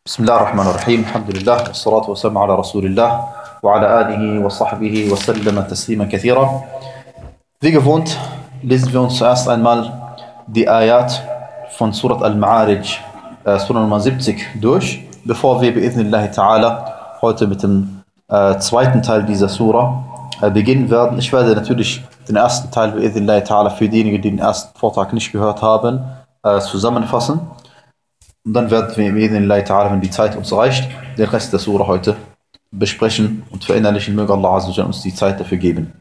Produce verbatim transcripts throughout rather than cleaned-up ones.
بسم الله الرحمن الرحيم الحمد لله والصلاة والسلام على رسول الله وعلى آله وصحبه وسلم تسليما كثيرا. Wie gewohnt lesen wir uns zuerst einmal die Ayat von Surat Al-Ma'arij, äh, Surah Nummer siebzig durch, bevor wir bi'idhnillahi ta'ala heute mit dem äh, zweiten Teil dieser Surah äh, beginnen werden. Ich werde natürlich den ersten Teil bi'idhnillahi ta'ala für diejenigen, die den ersten Vortrag nicht gehört haben, äh, zusammenfassen. Und dann werden wir bi'idhnillahi ta'ala, wenn die Zeit uns reicht, den Rest der Surah heute besprechen und verinnerlichen. Möge Allah Azza wa Jalla uns die Zeit dafür geben.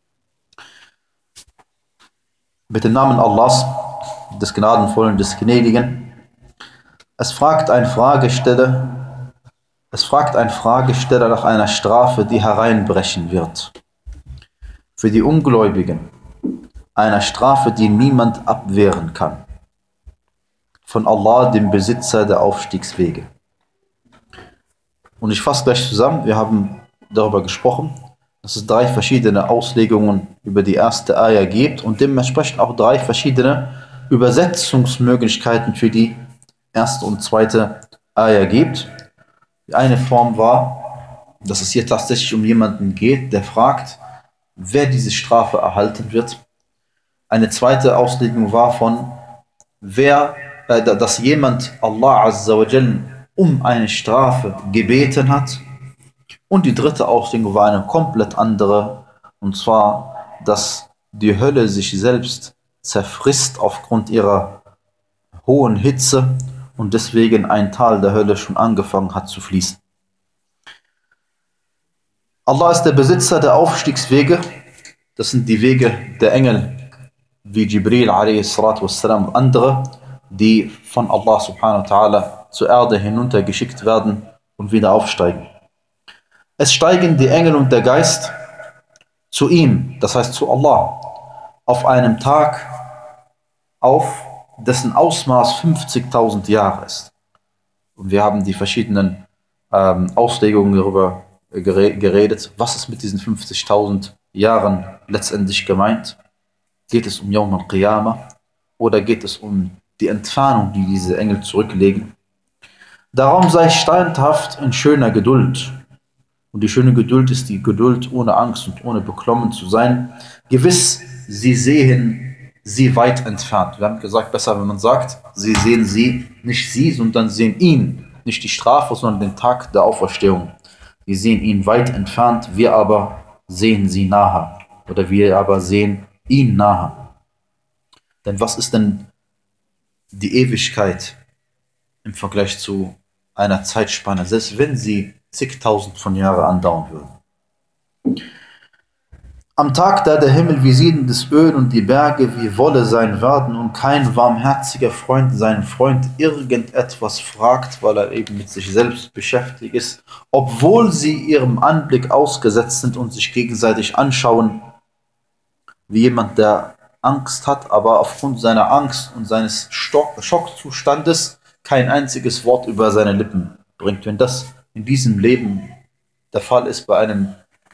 Mit dem Namen Allahs, des Gnadenvollen, des Gnädigen. Es fragt ein Fragesteller, es fragt ein Fragesteller nach einer Strafe, die hereinbrechen wird. Für die Ungläubigen, einer Strafe, die niemand abwehren kann. Von Allah, dem Besitzer der Aufstiegswege. Und ich fasse gleich zusammen, wir haben darüber gesprochen, dass es drei verschiedene Auslegungen über die erste Ayah gibt und dementsprechend auch drei verschiedene Übersetzungsmöglichkeiten für die erste und zweite Ayah gibt. Die eine Form war, dass es hier tatsächlich um jemanden geht, der fragt, wer diese Strafe erhalten wird. Eine zweite Auslegung war von, wer, äh, dass jemand Allah Azza wa Jalla um eine Strafe gebeten hat. Und die dritte Auslegung war eine komplett andere, und zwar, dass die Hölle sich selbst zerfrisst aufgrund ihrer hohen Hitze und deswegen ein Tal der Hölle schon angefangen hat zu fließen. Allah ist der Besitzer der Aufstiegswege, das sind die Wege der Engel, wie Jibril a s und andere, die von Allah subhanahu wa ta'ala zur Erde hinuntergeschickt werden und wieder aufsteigen. Es steigen die Engel und der Geist zu ihm, das heißt zu Allah, auf einem Tag auf, dessen Ausmaß fünfzigtausend Jahre ist. Und wir haben die verschiedenen ähm, Auslegungen darüber geredet, was ist mit diesen fünfzigtausend Jahren letztendlich gemeint. Geht es um Yawm al-Qiyamah oder geht es um die Entfernung, die diese Engel zurücklegen? Darum sei standhaft in schöner Geduld. Und die schöne Geduld ist die Geduld, ohne Angst und ohne beklommen zu sein. Gewiss, sie sehen sie weit entfernt. Wir haben gesagt, besser, wenn man sagt, sie sehen sie, nicht sie, sondern sehen ihn. Nicht die Strafe, sondern den Tag der Auferstehung. Sie sehen ihn weit entfernt, wir aber sehen sie nahe. Oder wir aber sehen ihn nahe. Denn was ist denn die Ewigkeit im Vergleich zu einer Zeitspanne, selbst wenn sie zigtausend von Jahren andauern würden? Am Tag, da der Himmel wie siedendes Öl und die Berge wie Wolle sein werden und kein warmherziger Freund seinen Freund irgendetwas fragt, weil er eben mit sich selbst beschäftigt ist, obwohl sie ihrem Anblick ausgesetzt sind und sich gegenseitig anschauen, wie jemand, der Angst hat, aber aufgrund seiner Angst und seines Stock- Schockzustandes kein einziges Wort über seine Lippen bringt. Wenn das in diesem Leben der Fall ist bei einem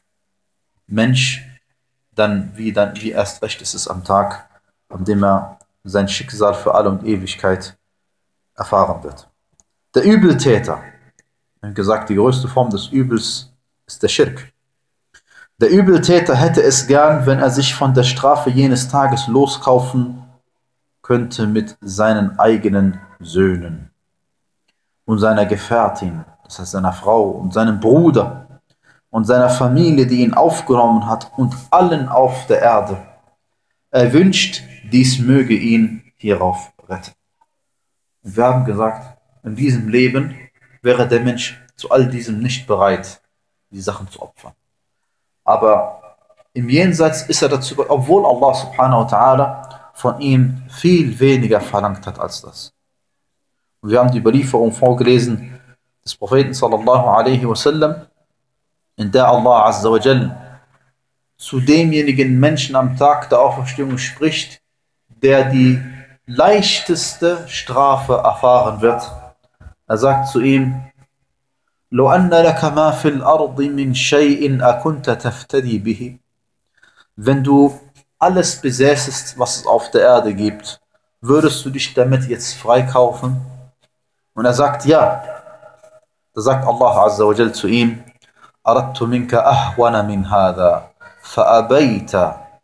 Mensch, dann wie, dann wie erst recht ist es am Tag, an dem er sein Schicksal für alle und Ewigkeit erfahren wird. Der Übeltäter, wir haben gesagt, die größte Form des Übels ist der Schirk. Der Übeltäter hätte es gern, wenn er sich von der Strafe jenes Tages loskaufen könnte mit seinen eigenen Söhnen und seiner Gefährtin, das heißt seiner Frau und seinem Bruder und seiner Familie, die ihn aufgenommen hat, und allen auf der Erde. Er wünscht, dies möge ihn hierauf retten. Und wir haben gesagt, in diesem Leben wäre der Mensch zu all diesem nicht bereit, die Sachen zu opfern. Aber im Jenseits ist er dazu, obwohl Allah subhanahu wa ta'ala von ihm viel weniger verlangt hat als das. Und wir haben die Überlieferung vorgelesen des Propheten sallallahu alaihi wasallam, in der Allah Azza wa Jal zu demjenigen Menschen am Tag der Auferstehung spricht, der die leichteste Strafe erfahren wird. Er sagt zu ihm, لو أن لك ما في الأرض من شيء أكنت تفتدي به. Wenn du alles besäßest, was es auf der Erde gibt, würdest du dich damit jetzt freikaufen? Und er sagt, ja. Da sagt Allah Azza wa Jal zu ihm: أردت منك أهون من هذا فأبيت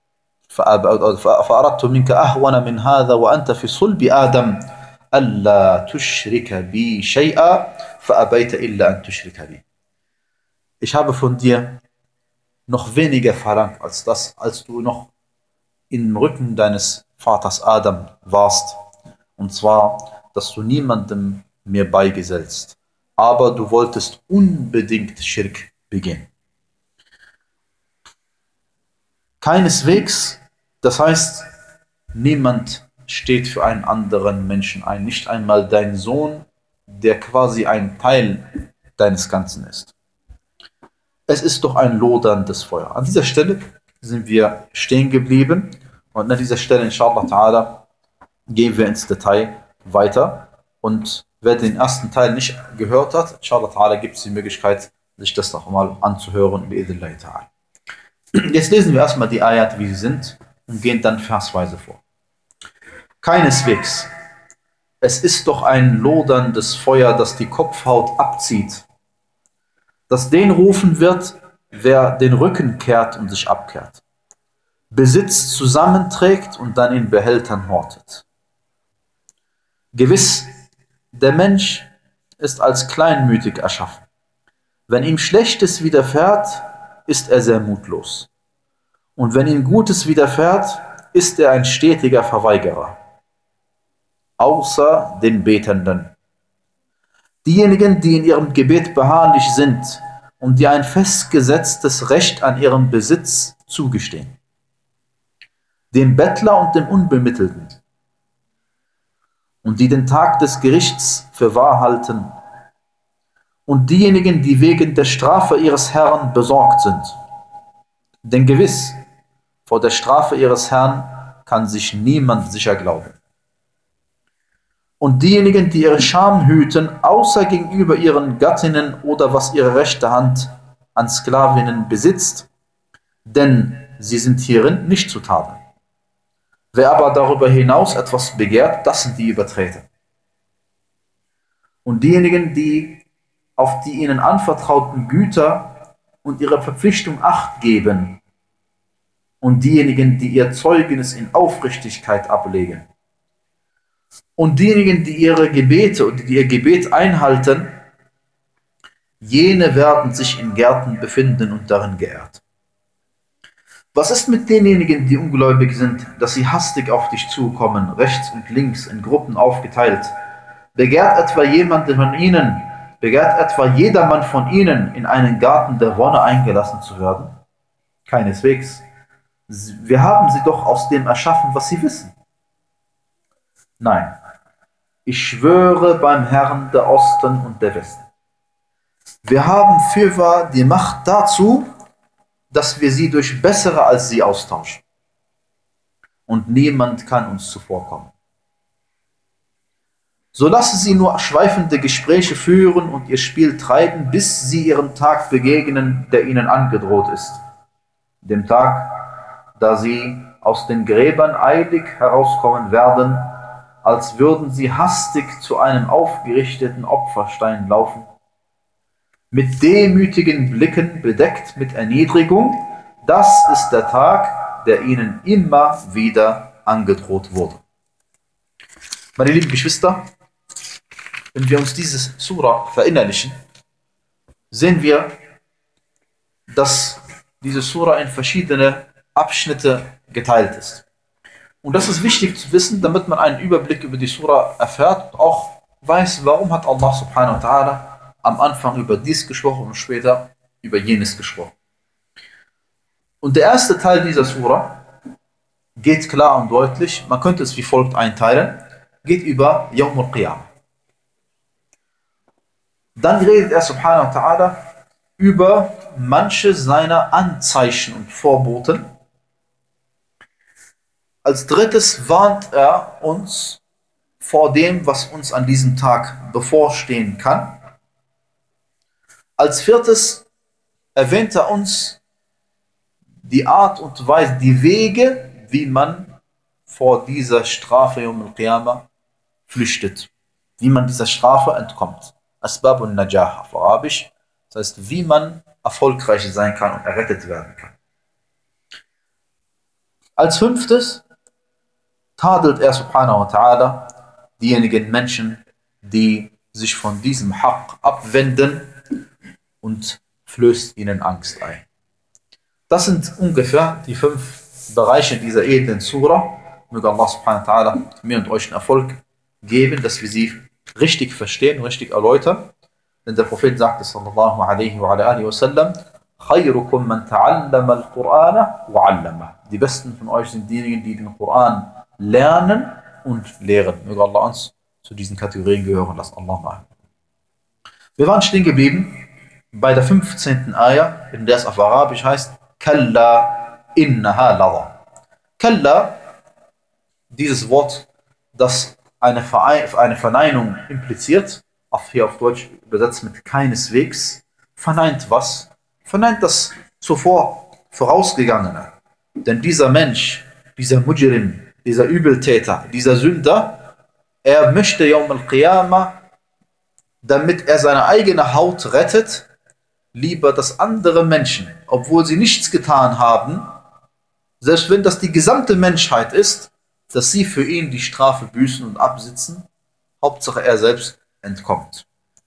فأردت منك أهون من هذا وأنت في صلب آدم ألا تشرك بي شيئا فأبيت إلا أن تشرك بي. Ich habe von dir noch weniger verlangt als das, als du noch im Rücken deines Vaters Adam warst. Und zwar, dass du niemandem mir beigesellst. Aber du wolltest unbedingt Schirk begehen. Keineswegs, das heißt, niemand steht für einen anderen Menschen ein, nicht einmal dein Sohn, der quasi ein Teil deines Ganzen ist. Es ist doch ein loderndes Feuer. An dieser Stelle sind wir stehen geblieben und an dieser Stelle, inshallah ta'ala, gehen wir ins Detail weiter. Und wer den ersten Teil nicht gehört hat, inshallah ta'ala, gibt es die Möglichkeit, sich das noch mal anzuhören. Jetzt lesen wir erstmal die Ayat, wie sie sind, und gehen dann versweise vor. Keineswegs. Es ist doch ein loderndes Feuer, das die Kopfhaut abzieht, das den rufen wird, wer den Rücken kehrt und sich abkehrt, Besitz zusammenträgt und dann in Behältern hortet. Gewiss, der Mensch ist als kleinmütig erschaffen. Wenn ihm Schlechtes widerfährt, ist er sehr mutlos. Und wenn ihm Gutes widerfährt, ist er ein stetiger Verweigerer. Außer den Betenden. Diejenigen, die in ihrem Gebet beharrlich sind und die ein festgesetztes Recht an ihrem Besitz zugestehen. Dem Bettler und dem Unbemittelten. Und die den Tag des Gerichts für wahr halten. Und diejenigen, die wegen der Strafe ihres Herrn besorgt sind. Denn gewiss, vor der Strafe ihres Herrn kann sich niemand sicher glauben. Und diejenigen, die ihre Scham hüten, außer gegenüber ihren Gattinnen oder was ihre rechte Hand an Sklavinnen besitzt, denn sie sind hierin nicht zu tadeln. Wer aber darüber hinaus etwas begehrt, das sind die Übertreter. Und diejenigen, die auf die ihnen anvertrauten Güter und ihre Verpflichtung Acht geben, und diejenigen, die ihr Zeugnis in Aufrichtigkeit ablegen, und diejenigen, die ihre Gebete und die ihr Gebet einhalten, jene werden sich in Gärten befinden und darin geehrt. Was ist mit denjenigen, die ungläubig sind, dass sie hastig auf dich zukommen, rechts und links in Gruppen aufgeteilt? Begehrt etwa jemand von ihnen, begehrt etwa jedermann von ihnen, in einen Garten der Wonne eingelassen zu werden? Keineswegs. Wir haben sie doch aus dem erschaffen, was sie wissen. Nein, ich schwöre beim Herrn der Osten und der Westen. Wir haben fürwahr die Macht dazu, dass wir sie durch bessere als sie austauschen. Und niemand kann uns zuvorkommen. So lasse sie nur schweifende Gespräche führen und ihr Spiel treiben, bis sie ihrem Tag begegnen, der ihnen angedroht ist. Dem Tag, da sie aus den Gräbern eilig herauskommen werden, als würden sie hastig zu einem aufgerichteten Opferstein laufen, mit demütigen Blicken bedeckt mit Erniedrigung. Das ist der Tag, der ihnen immer wieder angedroht wurde. Meine lieben Geschwister, wenn wir uns dieses Surah verinnerlichen, sehen wir, dass diese Surah in verschiedene Abschnitte geteilt ist. Und das ist wichtig zu wissen, damit man einen Überblick über die Surah erfährt und auch weiß, warum hat Allah subhanahu wa ta'ala am Anfang über dies gesprochen und später über jenes gesprochen. Und der erste Teil dieser Surah geht klar und deutlich, man könnte es wie folgt einteilen, geht über Yawm al-Qiyamah. Dann redet er subhanahu wa ta'ala über manche seiner Anzeichen und Vorboten. Als drittes warnt er uns vor dem, was uns an diesem Tag bevorstehen kann. Als viertes erwähnt er uns die Art und Weise, die Wege, wie man vor dieser Strafe Yawm al-Qiyamah flüchtet, wie man dieser Strafe entkommt. Asbab al-Najah auf Arabisch. Das heißt, wie man erfolgreich sein kann und errettet werden kann. Als fünftes tadelt er subhanahu wa ta'ala diejenigen Menschen, die sich von diesem Haqq abwenden und flößt ihnen Angst ein. Das sind ungefähr die fünf Bereiche dieser edlen Surah. Möge Allah subhanahu wa ta'ala mir und euch einen Erfolg geben, dass wir sie richtig verstehen, richtig erläutern. Denn der Prophet sagte sallallahu alaihi wa alihi wa sallam, خَيْرُكُمْ مَنْ تَعَلَّمَ الْقُرْآنَ وَعَلَّمَهُ. Die besten von euch sind diejenigen, die den Koran lernen und lehren. Möge Allah uns zu diesen Kategorien gehören lassen. Allahumma. Wir waren stehen geblieben bei der fünfzehnten Ayah, in der es auf Arabisch heißt, Kalla innaha ladha. Kalla, dieses Wort, das eine, eine Verneinung impliziert, auf hier auf Deutsch übersetzt mit keineswegs, verneint was? Verneint das zuvor Vorausgegangene. Denn dieser Mensch, dieser Mujrim, dieser Übeltäter, dieser Sünder, er möchte Yawm al-Qiyamah, damit er seine eigene Haut rettet, lieber, dass andere Menschen, obwohl sie nichts getan haben, selbst wenn das die gesamte Menschheit ist, dass sie für ihn die Strafe büßen und absitzen, Hauptsache er selbst entkommt.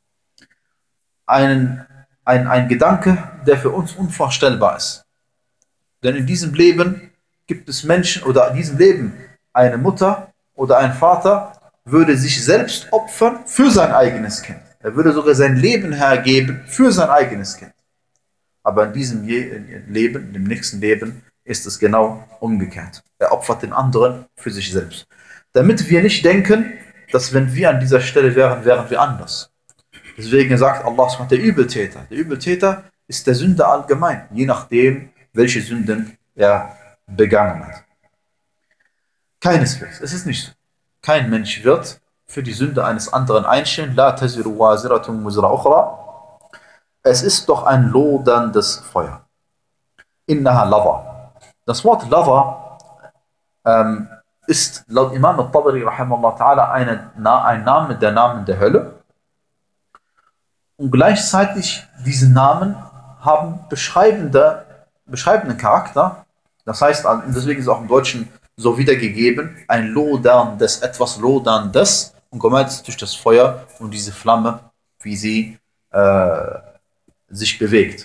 Ein, ein, ein Gedanke, der für uns unvorstellbar ist. Denn in diesem Leben gibt es Menschen, oder in diesem Leben eine Mutter oder ein Vater würde sich selbst opfern für sein eigenes Kind. Er würde sogar sein Leben hergeben für sein eigenes Kind. Aber in diesem Leben, in dem nächsten Leben, ist es genau umgekehrt. Er opfert den anderen für sich selbst. Damit wir nicht denken, dass wenn wir an dieser Stelle wären, wären wir anders. Deswegen sagt Allah, der Übeltäter. Der Übeltäter ist der Sünder allgemein, je nachdem, welche Sünden er begangen hat. Keineswegs, es ist nicht so. Kein Mensch wird für die Sünde eines anderen einstehen. La taziru waziratun wizra ukhra. Es ist doch ein loderndes Feuer. Innaha ladha. Das Wort ladha ähm, ist laut Imam al-Tabari rahimahullah ta'ala eine, ein Name der Namen der Hölle. Und gleichzeitig diese Namen haben beschreibende, beschreibenden Charakter. Das heißt, deswegen ist es auch im Deutschen so wiedergegeben, ein loderndes, etwas loderndes. Und gemeint ist durch das Feuer und diese Flamme, wie sie äh, sich bewegt.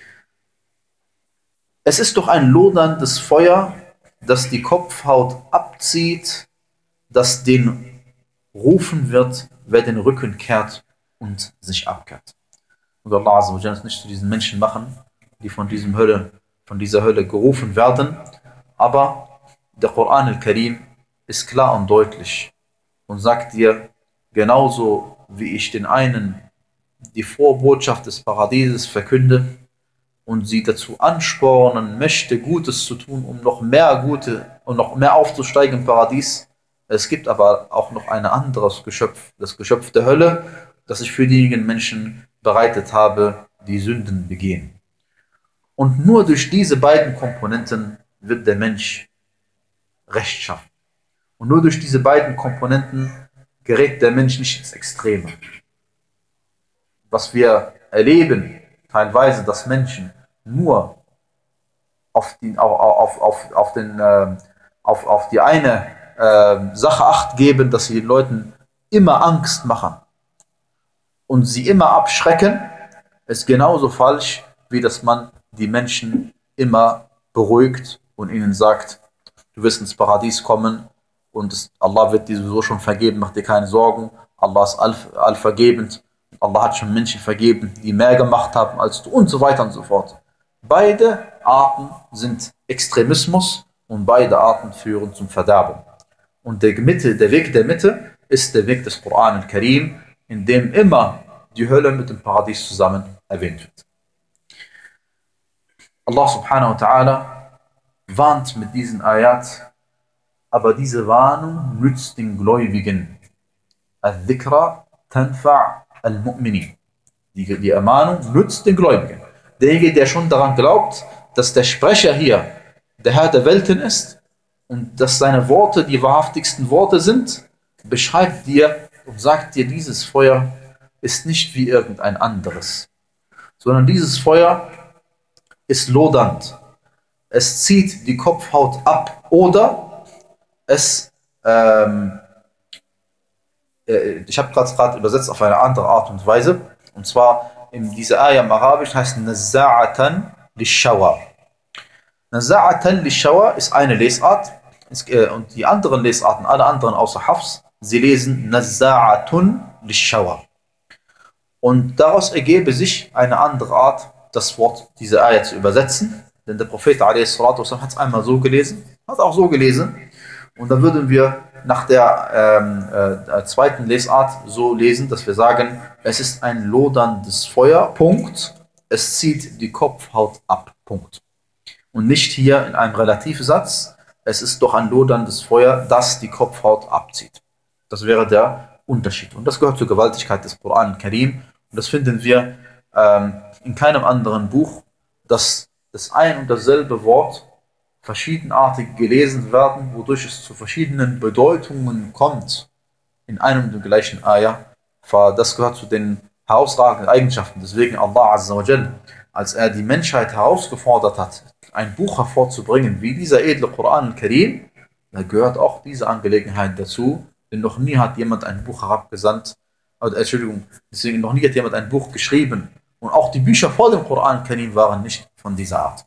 Es ist doch ein loderndes Feuer, das die Kopfhaut abzieht, das den rufen wird, wer den Rücken kehrt und sich abkehrt. Und Allah Azza wa Jalla es nicht zu diesen Menschen machen, die von diesem Hölle, von dieser Hölle gerufen werden. Aber der Koran al-Karim ist klar und deutlich und sagt dir, genauso wie ich den einen die Vorbotschaft des Paradieses verkünde und sie dazu anspornen möchte, Gutes zu tun, um noch mehr Gute und noch mehr aufzusteigen im Paradies. Es gibt aber auch noch ein anderes Geschöpf, das Geschöpf der Hölle, das ich für diejenigen Menschen bereitet habe, die Sünden begehen. Und nur durch diese beiden Komponenten wird der Mensch Recht schaffen. Und nur durch diese beiden Komponenten gerät der Mensch nicht ins Extreme. Was wir erleben, teilweise, dass Menschen nur auf die, auf, auf, auf, auf, den, äh, auf, auf die eine äh, Sache Acht geben, dass sie den Leuten immer Angst machen und sie immer abschrecken, ist genauso falsch, wie dass man die Menschen immer beruhigt und ihnen sagt, du wirst ins Paradies kommen und es, Allah wird dir sowieso schon vergeben, mach dir keine Sorgen, Allah ist all, allvergebend, Allah hat schon Menschen vergeben, die mehr gemacht haben als du und so weiter und so fort. Beide Arten sind Extremismus und beide Arten führen zum Verderben. Und der, Mitte, der Weg der Mitte ist der Weg des Koran al-Karim, in dem immer die Hölle mit dem Paradies zusammen erwähnt wird. Allah subhanahu wa ta'ala warnt mit diesen Ayat, aber diese Warnung nützt den Gläubigen. Al-Dhikra tanfa' al-Mu'minin. Die, die Ermahnung nützt den Gläubigen. Derjenige, der schon daran glaubt, dass der Sprecher hier der Herr der Welten ist und dass seine Worte die wahrhaftigsten Worte sind, beschreibt dir und sagt dir, dieses Feuer ist nicht wie irgendein anderes, sondern dieses Feuer ist lodernd. Es zieht die Kopfhaut ab oder es, ähm, äh, ich habe gerade übersetzt auf eine andere Art und Weise, und zwar in dieser Ayah im Arabischen heißt Nazza'atan lishawa. Nazza'atan lishawa ist eine Lesart, und die anderen Lesarten, alle anderen außer Hafs, sie lesen Nazza'atun lishawa. Und daraus ergebe sich eine andere Art, das Wort, diese Ayah zu übersetzen. Denn der Prophet a s. hat es einmal so gelesen, hat auch so gelesen. Und dann würden wir nach der ähm, äh, zweiten Lesart so lesen, dass wir sagen, es ist ein loderndes Feuer, Punkt. Es zieht die Kopfhaut ab, Punkt. Und nicht hier in einem Relativsatz, es ist doch ein loderndes Feuer, das die Kopfhaut abzieht. Das wäre der Unterschied. Und das gehört zur Gewaltigkeit des Koran Karim. Und das finden wir ähm, in keinem anderen Buch, dass das ein und dasselbe Wort verschiedenartig gelesen werden, wodurch es zu verschiedenen Bedeutungen kommt in einem und dem gleichen Ayah. Das gehört zu den herausragenden Eigenschaften. Deswegen Allah Azza wa Jal, als er die Menschheit herausgefordert hat, ein Buch hervorzubringen wie dieser edle Koran al-Karim, da gehört auch diese Angelegenheit dazu, denn noch nie hat jemand ein Buch herabgesandt, oder, Entschuldigung, deswegen noch nie hat jemand ein Buch geschrieben, und auch die Bücher vor dem Koran al-Karim waren nicht von dieser Art.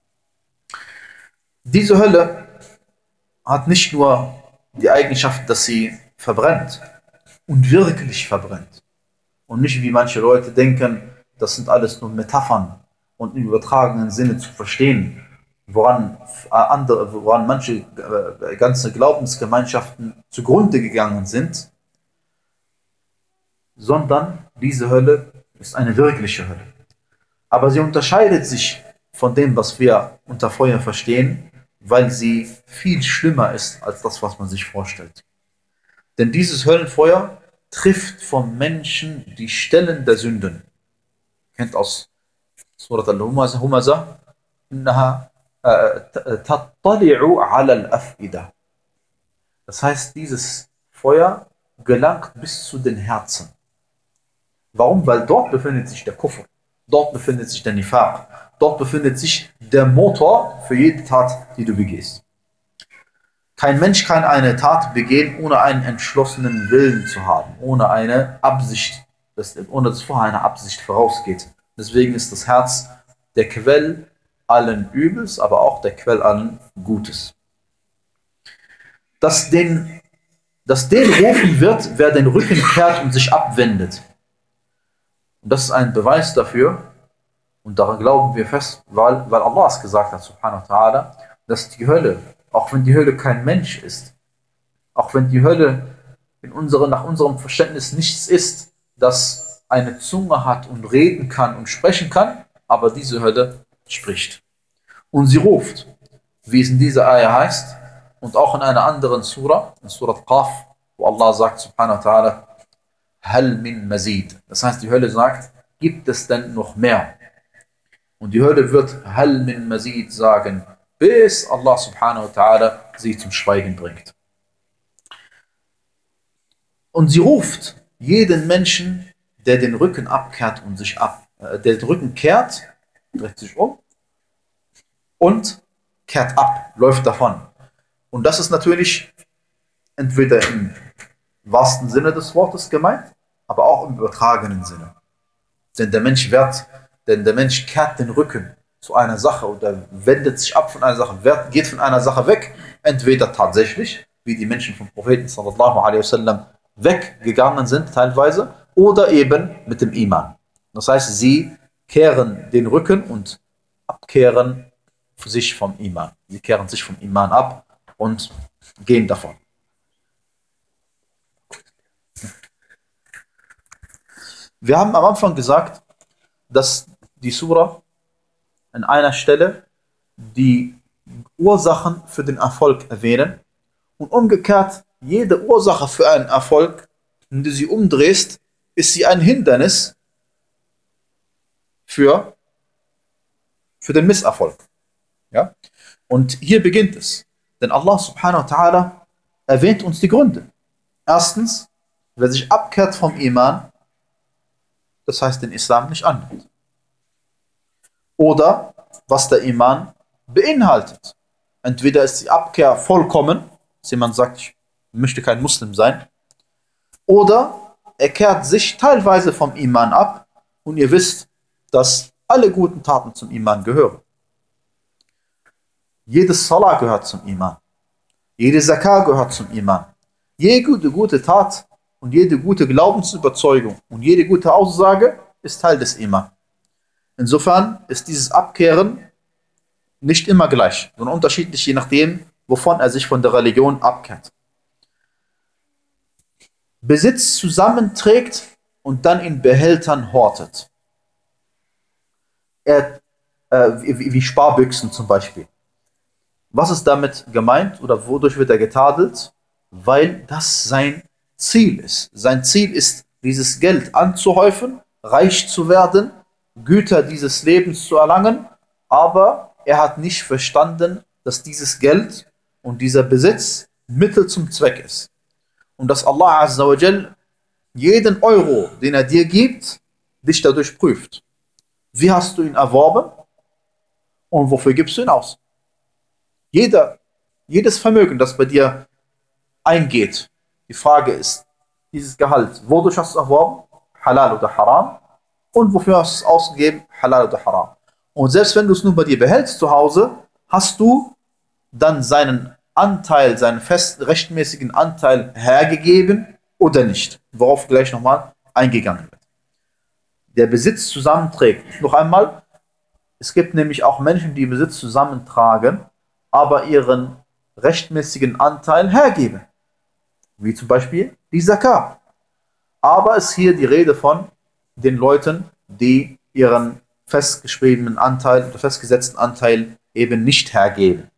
Diese Hölle hat nicht nur die Eigenschaft, dass sie verbrennt und wirklich verbrennt. Und nicht wie manche Leute denken, das sind alles nur Metaphern und im übertragenen Sinne zu verstehen, woran, andere, woran manche äh, ganze Glaubensgemeinschaften zugrunde gegangen sind, sondern diese Hölle ist eine wirkliche Hölle. Aber sie unterscheidet sich von dem, was wir unter Feuer verstehen, weil sie viel schlimmer ist als das, was man sich vorstellt. Denn dieses Höllenfeuer trifft vom Menschen die Stellen der Sünden. Ihr kennt aus Surat al-Humaza, innaha tattali'u ala al-af'ida. Das heißt, dieses Feuer gelangt bis zu den Herzen. Warum? Weil dort befindet sich der Kufr, dort befindet sich der Nifaq, dort befindet sich der Motor für jede Tat, die du begehst. Kein Mensch kann eine Tat begehen, ohne einen entschlossenen Willen zu haben, ohne eine Absicht, ohne dass vorher eine Absicht vorausgeht. Deswegen ist das Herz der Quell allen Übels, aber auch der Quell allen Gutes. Dass den, dass den rufen wird, wer den Rücken kehrt und sich abwendet. Und das ist ein Beweis dafür, und daran glauben wir fest, weil, weil Allah es gesagt hat, subhanahu wa ta'ala, dass die Hölle, auch wenn die Hölle kein Mensch ist, auch wenn die Hölle in unsere, nach unserem Verständnis nichts ist, das eine Zunge hat und reden kann und sprechen kann, aber diese Hölle spricht. Und sie ruft, wie es in dieser Ayah heißt, und auch in einer anderen Surah, in Surat Qaf, wo Allah sagt, subhanahu wa ta'ala, Hal min mazid. Das heißt, die Hölle sagt, gibt es denn noch mehr? Und die Hölle wird Hal min mazid sagen, bis Allah subhanahu wa ta'ala sie zum Schweigen bringt. Und sie ruft jeden Menschen, der den Rücken abkehrt und sich ab, äh, der den Rücken kehrt, dreht sich um und kehrt ab, läuft davon. Und das ist natürlich entweder im wahrsten Sinne des Wortes gemeint, aber auch im übertragenen Sinne. Denn der Mensch wird, denn der Mensch kehrt den Rücken zu einer Sache oder wendet sich ab von einer Sache, geht von einer Sache weg, entweder tatsächlich, wie die Menschen vom Propheten sallallahu alaihi wasallam weggegangen sind teilweise, oder eben mit dem Iman. Das heißt, sie kehren den Rücken und abkehren sich vom Iman. Sie kehren sich vom Iman ab und gehen davon. Wir haben am Anfang gesagt, dass die Surah an einer Stelle die Ursachen für den Erfolg erwähnen und umgekehrt jede Ursache für einen Erfolg, wenn du sie umdrehst, ist sie ein Hindernis für, für den Misserfolg. Ja? Und hier beginnt es. Denn Allah subhanahu wa ta'ala erwähnt uns die Gründe. Erstens, wer sich abkehrt vom Iman, das heißt den Islam nicht annimmt. Oder was der Iman beinhaltet. Entweder ist die Abkehr vollkommen, dass jemand sagt, ich möchte kein Muslim sein, oder er kehrt sich teilweise vom Iman ab und ihr wisst, dass alle guten Taten zum Iman gehören. Jedes Salah gehört zum Iman. Jede Zakah gehört zum Iman. Jede gute, gute Tat und jede gute Glaubensüberzeugung und jede gute Aussage ist Teil des Iman. Insofern ist dieses Abkehren nicht immer gleich, sondern unterschiedlich, je nachdem, wovon er sich von der Religion abkehrt. Besitz zusammenträgt und dann in Behältern hortet. Er, äh, wie, wie Sparbüchsen zum Beispiel. Was ist damit gemeint oder wodurch wird er getadelt? Weil das sein Ziel ist. Sein Ziel ist, dieses Geld anzuhäufen, reich zu werden, Güter dieses Lebens zu erlangen, aber er hat nicht verstanden, dass dieses Geld und dieser Besitz Mittel zum Zweck ist. Und dass Allah Azza wa Jal jeden Euro, den er dir gibt, dich dadurch prüft. Wie hast du ihn erworben und wofür gibst du ihn aus? Jeder, jedes Vermögen, das bei dir eingeht, die Frage ist, dieses Gehalt, wodurch hast du es erworben? Halal oder Haram? Und wofür hast du es ausgegeben? Halal oder Haram? Und selbst wenn du es nur bei dir behältst zu Hause, hast du dann seinen Anteil, seinen festen, rechtmäßigen Anteil hergegeben oder nicht? Worauf gleich nochmal eingegangen wird. Der Besitz zusammenträgt. Noch einmal, es gibt nämlich auch Menschen, die Besitz zusammentragen, aber ihren rechtmäßigen Anteil hergeben. Wie zum Beispiel die Zakah. Aber es ist hier die Rede von den Leuten, die ihren festgeschriebenen Anteil oder festgesetzten Anteil eben nicht hergeben.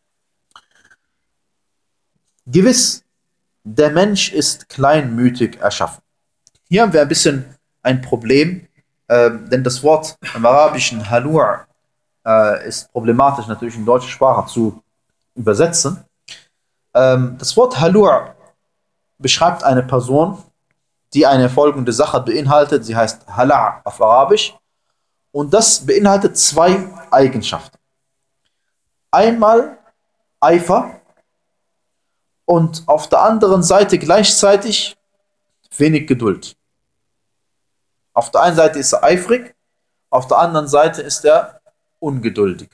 Gewiss, der Mensch ist kleinmütig erschaffen. Hier haben wir ein bisschen ein Problem, äh, denn das Wort im Arabischen Halua äh, ist problematisch natürlich in deutsche Sprache zu übersetzen. Ähm, das Wort Halua beschreibt eine Person, die eine folgende Sache beinhaltet. Sie heißt Hala' auf Arabisch. Und das beinhaltet zwei Eigenschaften. Einmal Eifer und auf der anderen Seite gleichzeitig wenig Geduld. Auf der einen Seite ist er eifrig, auf der anderen Seite ist er ungeduldig.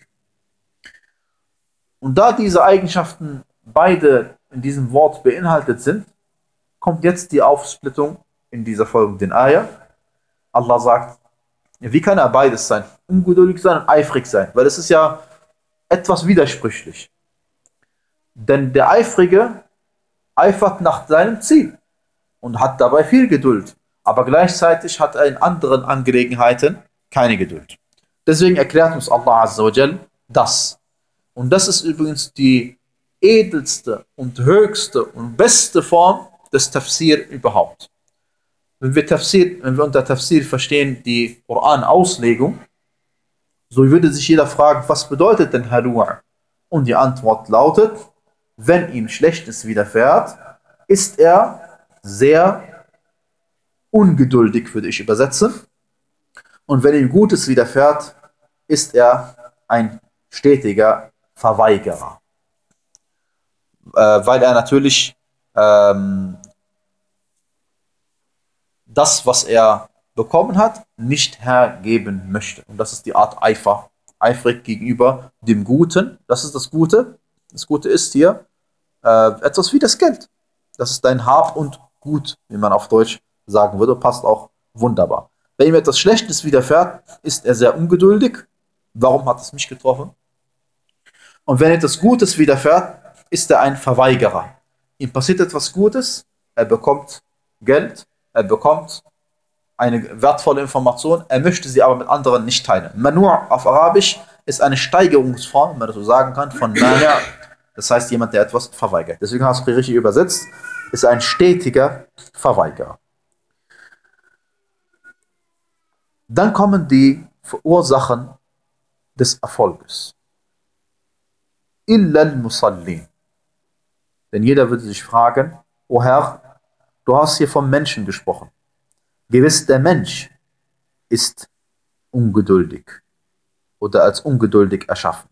Und da diese Eigenschaften beide in diesem Wort beinhaltet sind, kommt jetzt die Aufsplittung in dieser folgenden Ayah. Allah sagt, wie kann er beides sein? Ungeduldig sein und eifrig sein, weil es ist ja etwas widersprüchlich. Denn der Eifrige eifert nach seinem Ziel und hat dabei viel Geduld, aber gleichzeitig hat er in anderen Angelegenheiten keine Geduld. Deswegen erklärt uns Allah Azza wa Jal das. Und das ist übrigens die edelste und höchste und beste Form des Tafsir überhaupt. Wenn wir, Tafsir, wenn wir unter Tafsir verstehen die Koran-Auslegung, so würde sich jeder fragen, was bedeutet denn Halua? Und die Antwort lautet, wenn ihm Schlechtes widerfährt, ist er sehr ungeduldig, würde ich übersetzen. Und wenn ihm Gutes widerfährt, ist er ein stetiger Verweigerer. Äh, weil er natürlich ähm, das, was er bekommen hat, nicht hergeben möchte. Und das ist die Art Eifer. Eifrig gegenüber dem Guten. Das ist das Gute. Das Gute ist hier äh, etwas wie das Geld. Das ist dein Hab und Gut, wie man auf Deutsch sagen würde. Passt auch wunderbar. Wenn ihm etwas Schlechtes widerfährt, ist er sehr ungeduldig. Warum hat es mich getroffen? Und wenn etwas Gutes widerfährt, ist er ein Verweigerer. Ihm passiert etwas Gutes, er bekommt Geld, er bekommt eine wertvolle Information, er möchte sie aber mit anderen nicht teilen. Manu' auf Arabisch ist eine Steigerungsform, wenn man das so sagen kann, von Mani'. Das heißt, jemand, der etwas verweigert. Deswegen hast du richtig übersetzt, ist ein stetiger Verweigerer. Dann kommen die Ursachen des Erfolges. Illa al-Musallin. Denn jeder würde sich fragen, o Herr, du hast hier vom Menschen gesprochen. Gewiss der Mensch ist ungeduldig oder als ungeduldig erschaffen.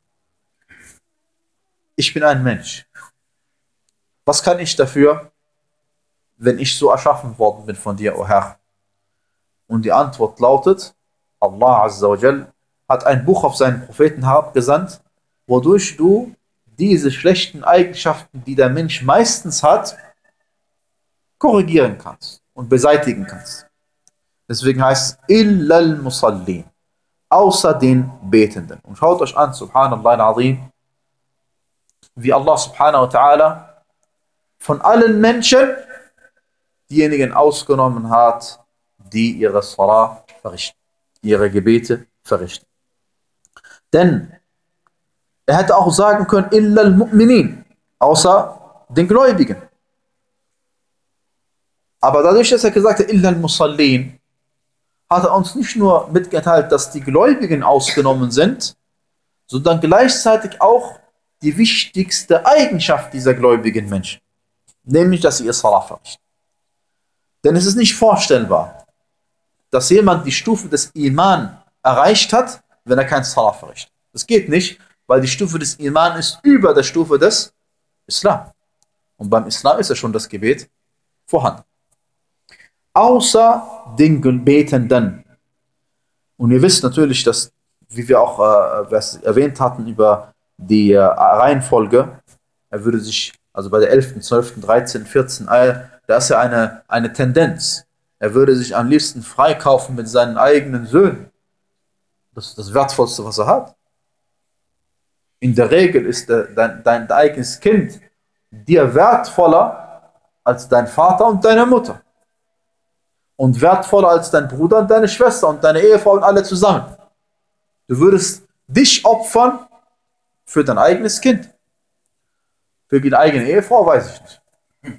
Ich bin ein Mensch. Was kann ich dafür, wenn ich so erschaffen worden bin von dir, o Herr? Und die Antwort lautet, Allah Azza wa Jal hat ein Buch auf seinen Propheten herabgesandt, wodurch du diese schlechten Eigenschaften, die der Mensch meistens hat, korrigieren kannst und beseitigen kannst. Deswegen heißt es illal musallin, außer den Betenden. Und schaut euch an, subhanallah al-azim, wie Allah subhanahu wa ta'ala von allen Menschen diejenigen ausgenommen hat, die ihre Salah verrichten, ihre Gebete verrichten. Denn er hätte auch sagen können, illal mu'minin, außer den Gläubigen. Aber dadurch, dass er gesagt hat, illal musallin, hat er uns nicht nur mitgeteilt, dass die Gläubigen ausgenommen sind, sondern gleichzeitig auch die wichtigste Eigenschaft dieser gläubigen Menschen, nämlich, dass sie ihr Salah verrichten. Denn es ist nicht vorstellbar, dass jemand die Stufe des Iman erreicht hat, wenn er kein Salah verrichtet. Das geht nicht, weil die Stufe des Iman ist über der Stufe des Islam. Und beim Islam ist ja schon das Gebet vorhanden. Außer den Betenden. Und ihr wisst natürlich, dass, wie wir auch äh, erwähnt hatten über die äh, Reihenfolge, er würde sich, also bei der elften, zwölften, dreizehnten, vierzehnten Eier, da ist ja eine, eine Tendenz. Er würde sich am liebsten freikaufen mit seinen eigenen Söhnen. Das ist das Wertvollste, was er hat. In der Regel ist der, dein, dein, dein eigenes Kind dir wertvoller als dein Vater und deine Mutter. Und wertvoller als dein Bruder und deine Schwester und deine Ehefrau und alle zusammen. Du würdest dich opfern für dein eigenes Kind. Für die eigene Ehefrau weiß ich nicht.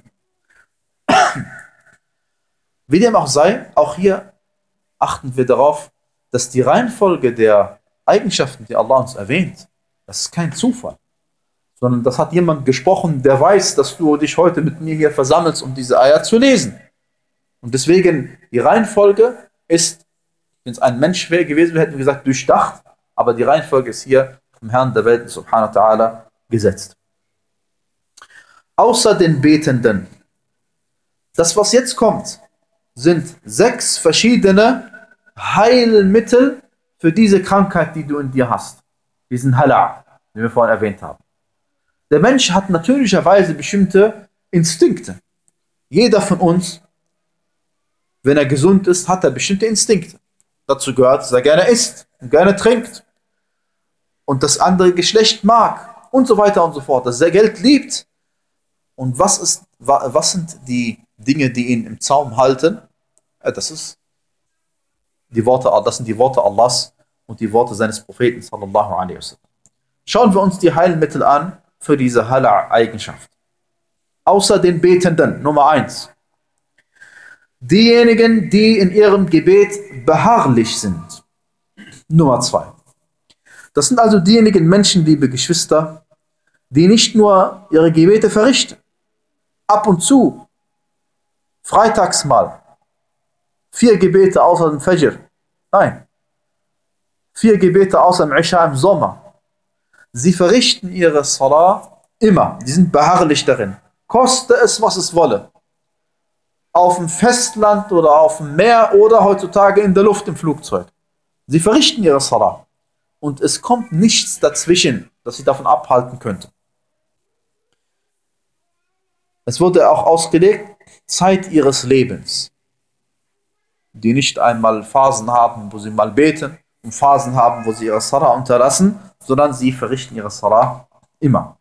Wie dem auch sei, auch hier achten wir darauf, dass die Reihenfolge der Eigenschaften, die Allah uns erwähnt, das ist kein Zufall, sondern das hat jemand gesprochen, der weiß, dass du dich heute mit mir hier versammelst, um diese Eier zu lesen. Und deswegen, die Reihenfolge ist, wenn es ein Mensch wäre gewesen, wir hätten gesagt, durchdacht, aber die Reihenfolge ist hier vom Herrn der Welt, subhanahu wa ta'ala, gesetzt. Außer den Betenden. Das, was jetzt kommt, sind sechs verschiedene Heilmittel für diese Krankheit, die du in dir hast. Diesen Hala', den wir vorhin erwähnt haben. Der Mensch hat natürlicherweise bestimmte Instinkte. Jeder von uns, wenn er gesund ist, hat er bestimmte Instinkte. Dazu gehört, dass er gerne isst und gerne trinkt und das andere Geschlecht mag und so weiter und so fort, dass er Geld liebt. Und was, ist, was sind die Dinge, die ihn im Zaum halten? Ja, das, ist die Worte, das sind die Worte Allahs und die Worte seines Propheten sallallahu alaihi wasallam. Schauen wir uns die Heilmittel an für diese Hala'-Eigenschaft. Außer den Betenden, Nummer eins. Diejenigen, die in ihrem Gebet beharrlich sind. Nummer zwei. Das sind also diejenigen Menschen, liebe Geschwister, die nicht nur ihre Gebete verrichten, ab und zu, freitags mal, vier Gebete außer dem Fajr, nein, vier Gebete außer dem Isha im Sommer. Sie verrichten ihre Salah immer, die sind beharrlich darin, koste es, was es wolle. Auf dem Festland oder auf dem Meer oder heutzutage in der Luft im Flugzeug. Sie verrichten ihre Salah. Und es kommt nichts dazwischen, das sie davon abhalten könnte. Es wurde auch ausgelegt, Zeit ihres Lebens. Die nicht einmal Phasen haben, wo sie mal beten und Phasen haben, wo sie ihre Salah unterlassen, sondern sie verrichten ihre Salah immer.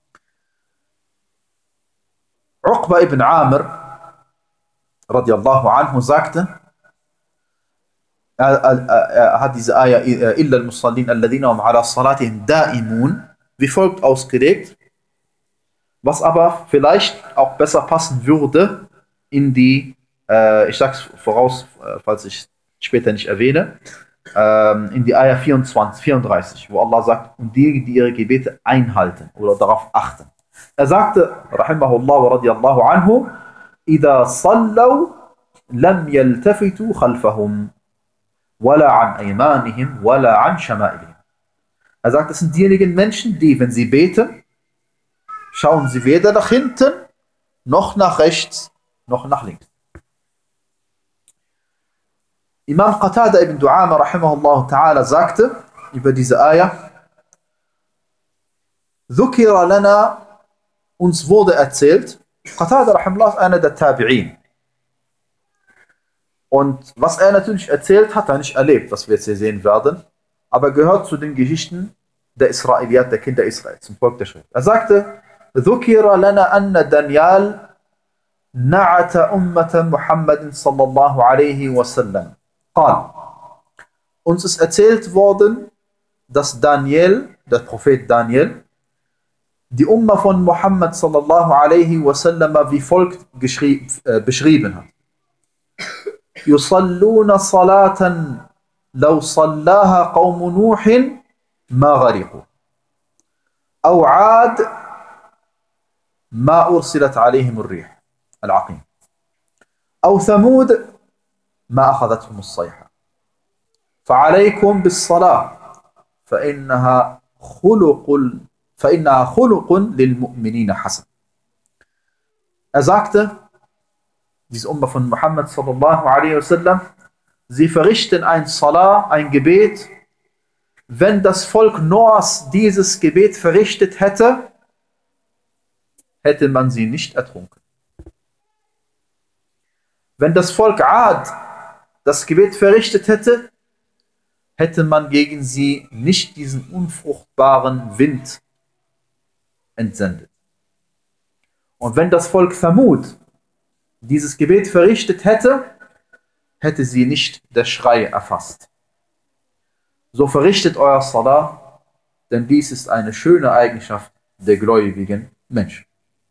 Uqba ibn Amr radiallahu anhu sagte, er, er, er hat diese Ayah illa al-musallin alladhina hum ala salatihim da'imun wie folgt ausgelegt, was aber vielleicht auch besser passen würde in die, äh, ich sag's voraus, falls ich später nicht erwähne, äh, in die Ayah vierundzwanzig, vierunddreißig, wo Allah sagt, und die, die ihre Gebete einhalten oder darauf achten. Er sagte, rahimahullah wa radiallahu anhu, إذا صلوا لم يلتفتوا خلفهم. وَلَا عَنْ أَيْمَانِهِمْ وَلَا عَنْ شَمَائِلِهِمْ. Er sagt, das sind diejenigen Menschen, die, wenn sie beten, schauen sie weder nach hinten, noch nach rechts, noch nach links. Imam Qatada ibn Du'ama rahimahullah ta'ala sagte über diese Ayah, ذُكِرَ لَنَا, uns wurde erzählt, Qatada rahimahullah ist einer der Tabi'in. Und was er natürlich erzählt, hat er nicht erlebt, was wir jetzt hier sehen werden, aber gehört zu den Geschichten der Israeliyat, der Kinder Israels, zum Volk der Schrift. Er sagte, ذُكِرَ لَنَا أَنَّ دَانِيَالَ نَعَتَ أُمَّةَ مُحَمَّدٍ صَلَّى اللَّهُ عَلَيْهِ وَسَلَّمَ. قال. Uns ist erzählt worden, dass Daniel, der Prophet Daniel, die Umma von Muhammad sallallahu alaihi wasallam wie folgt äh, beschrieben hat. يصلون صلاة لو صلاها قوم نوح ما غرقوا أو عاد ما أرسلت عليهم الريح العقيم أو ثمود ما أخذتهم الصيحة فعليكم بالصلاة فإنها خلق فإنها خلق للمؤمنين حسن. Er sagte, diese Umma von Muhammad sallallahu alaihi wasallam, sie verrichten ein Salah, ein Gebet, wenn das Volk Noahs dieses Gebet verrichtet hätte, hätte man sie nicht ertrunken. Wenn das Volk Ad das Gebet verrichtet hätte, hätte man gegen sie nicht diesen unfruchtbaren Wind entsendet. Und wenn das Volk Thamud dieses Gebet verrichtet hätte, hätte sie nicht der Schrei erfasst. So verrichtet euer Salah, denn dies ist eine schöne Eigenschaft der gläubigen Menschen.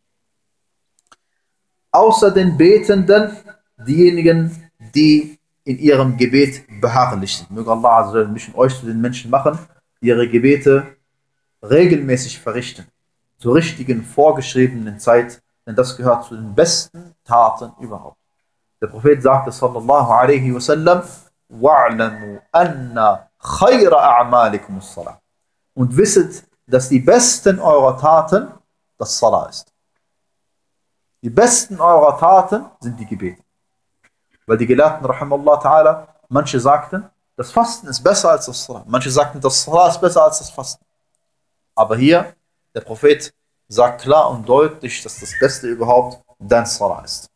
Außer den Betenden, diejenigen, die in ihrem Gebet beharrlich sind. Möge Allah Azza wa Jalla mich und euch zu den Menschen machen, die ihre Gebete regelmäßig verrichten, zur richtigen vorgeschriebenen Zeit, denn das gehört zu den besten Taten überhaupt. Der Prophet sagte sallallahu alaihi wasallam, wa'lamu anna khayra a'malikum as-salah. Und wisset, dass die besten eurer Taten das Salah ist. Die besten eurer Taten sind die Gebete. Weil die Gelehrten, rahimallah ta'ala, manche sagten, das Fasten ist besser als das Salah. Manche sagten, das Salah ist besser als das Fasten. Aber hier, der Prophet sagt klar und deutlich, dass das Beste überhaupt dein Salah ist.